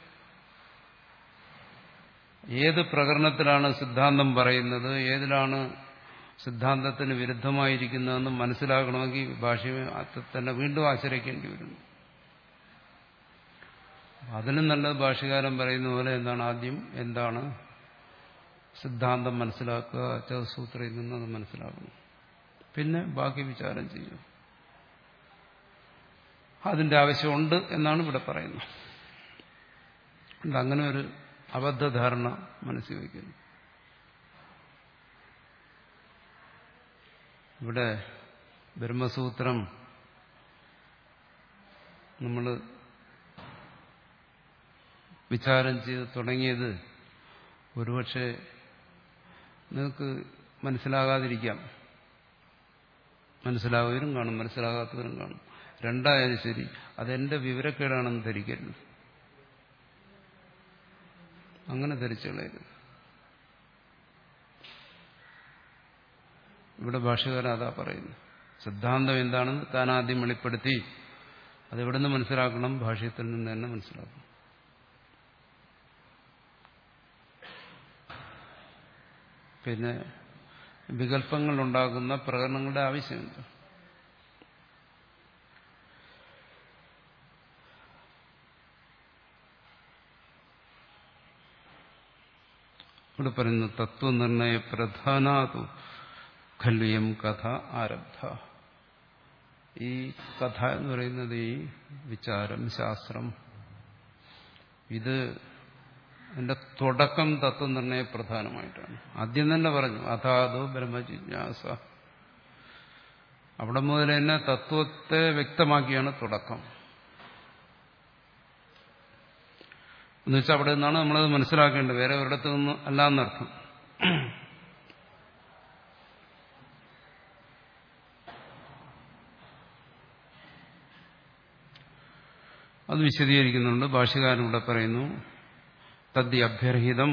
ഏത് പ്രകരണത്തിലാണ് സിദ്ധാന്തം പറയുന്നത്, ഏതിലാണ് സിദ്ധാന്തത്തിന് വിരുദ്ധമായിരിക്കുന്നതെന്ന് മനസ്സിലാക്കണമെങ്കിൽ ഭാഷ്യയെ തന്നെ വീണ്ടും ആശ്രയിക്കേണ്ടി വരുന്നു. അതിനും നല്ലത് ഭാഷ്യകാരൻ പറയുന്ന പോലെ എന്താണ് ആദ്യം എന്താണ് സിദ്ധാന്തം മനസ്സിലാക്കുക, ചതുസ്സൂത്രയിൽ നിന്ന് അത് മനസ്സിലാക്കണം. പിന്നെ ബാക്കി വിചാരം ചെയ്യും. അതിന്റെ ആവശ്യമുണ്ട് എന്നാണ് ഇവിടെ പറയുന്നത്. അങ്ങനെ ഒരു അബദ്ധധാരണ മനസ്സിൽ വയ്ക്കുന്നു. ഇവിടെ ബ്രഹ്മസൂത്രം നമ്മൾ വിചാരം ചെയ്ത് തുടങ്ങിയത് ഒരുപക്ഷെ നിങ്ങൾക്ക് മനസ്സിലാകാതിരിക്കാം. മനസ്സിലാവുകയും കാണും, മനസ്സിലാകാത്തവരും കാണും. രണ്ടായാലും ശരി, അതെന്റെ വിവരക്കേടാണെന്ന് ധരിക്കരുത്. അങ്ങനെ ധരിച്ചു കളയരുത്. ഇവിടെ ഭാഷകാരൻ അതാ പറയുന്നു. സിദ്ധാന്തം എന്താണെന്ന് താൻ ആദ്യം വെളിപ്പെടുത്തി. അതെവിടെ നിന്ന് മനസ്സിലാക്കണം? ഭാഷ്യത്തിൽ നിന്ന് തന്നെ മനസ്സിലാക്കണം. പിന്നെ വികല്പങ്ങൾ ഉണ്ടാകുന്ന പ്രകരണങ്ങളുടെ ആവശ്യമുണ്ട്. ഇവിടെ പറയുന്നു തത്വനിർണയ പ്രധാനാതു ഖല്യം കഥ ആരബ്ധ. ഈ കഥ എന്ന് പറയുന്നത് ഈ വിചാരം, ശാസ്ത്രം, ഇത് അതിന്റെ തുടക്കം തത്വനിർണയ പ്രധാനമായിട്ടാണ്. ആദ്യം തന്നെ പറഞ്ഞു അഥാതോ ബ്രഹ്മജിജ്ഞാസ. അവിടെ മുതൽ തന്നെ തത്വത്തെ വ്യക്തമാക്കിയാണ് തുടക്കം. എന്നുവെച്ചാൽ അവിടെ നിന്നാണ് നമ്മളത് മനസ്സിലാക്കേണ്ടത്, വേറെ ഒരിടത്തു നിന്ന് അല്ല എന്നർത്ഥം. അത് വിശദീകരിക്കുന്നുണ്ട്. ഭാഷ്യകാരൻ ഇവിടെ പറയുന്നു തദ്ദി അഭ്യർഹിതം,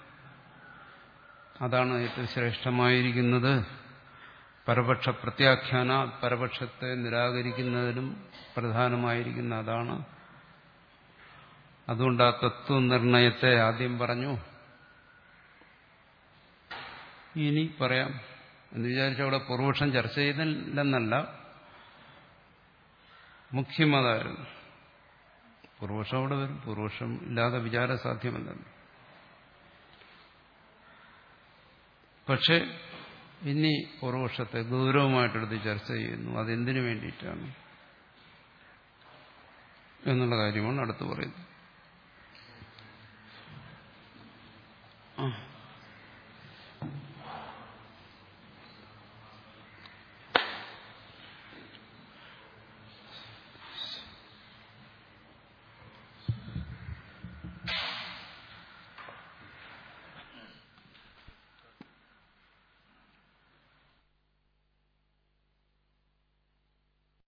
അതാണ് ഏറ്റവും ശ്രേഷ്ഠമായിരിക്കുന്നത്. പരപക്ഷ പ്രത്യാഖ്യാന, പരപക്ഷത്തെ നിരാകരിക്കുന്നതിനും പ്രധാനമായിരിക്കുന്ന അതാണ്. അതുകൊണ്ട് ആ തത്വനിർണയത്തെ ആദ്യം പറഞ്ഞു. ഇനി പറയാം എന്ന് വിചാരിച്ച അവിടെ പൂർവപക്ഷം ചർച്ച ചെയ്തില്ലെന്നല്ല, മുഖ്യം അതായിരുന്നു. പൂർവപക്ഷം അവിടെ വരും, പൂർവപക്ഷം ഇല്ലാതെ വിചാരം സാധ്യമല്ലല്ലോ. പക്ഷെ ഇനി പൂർവപക്ഷത്തെ ഗൗരവമായിട്ടെടുത്ത് ചർച്ച ചെയ്യുന്നു. അതെന്തിനു വേണ്ടിയിട്ടാണ് എന്നുള്ള കാര്യമാണ് അടുത്ത് പറയുന്നത്.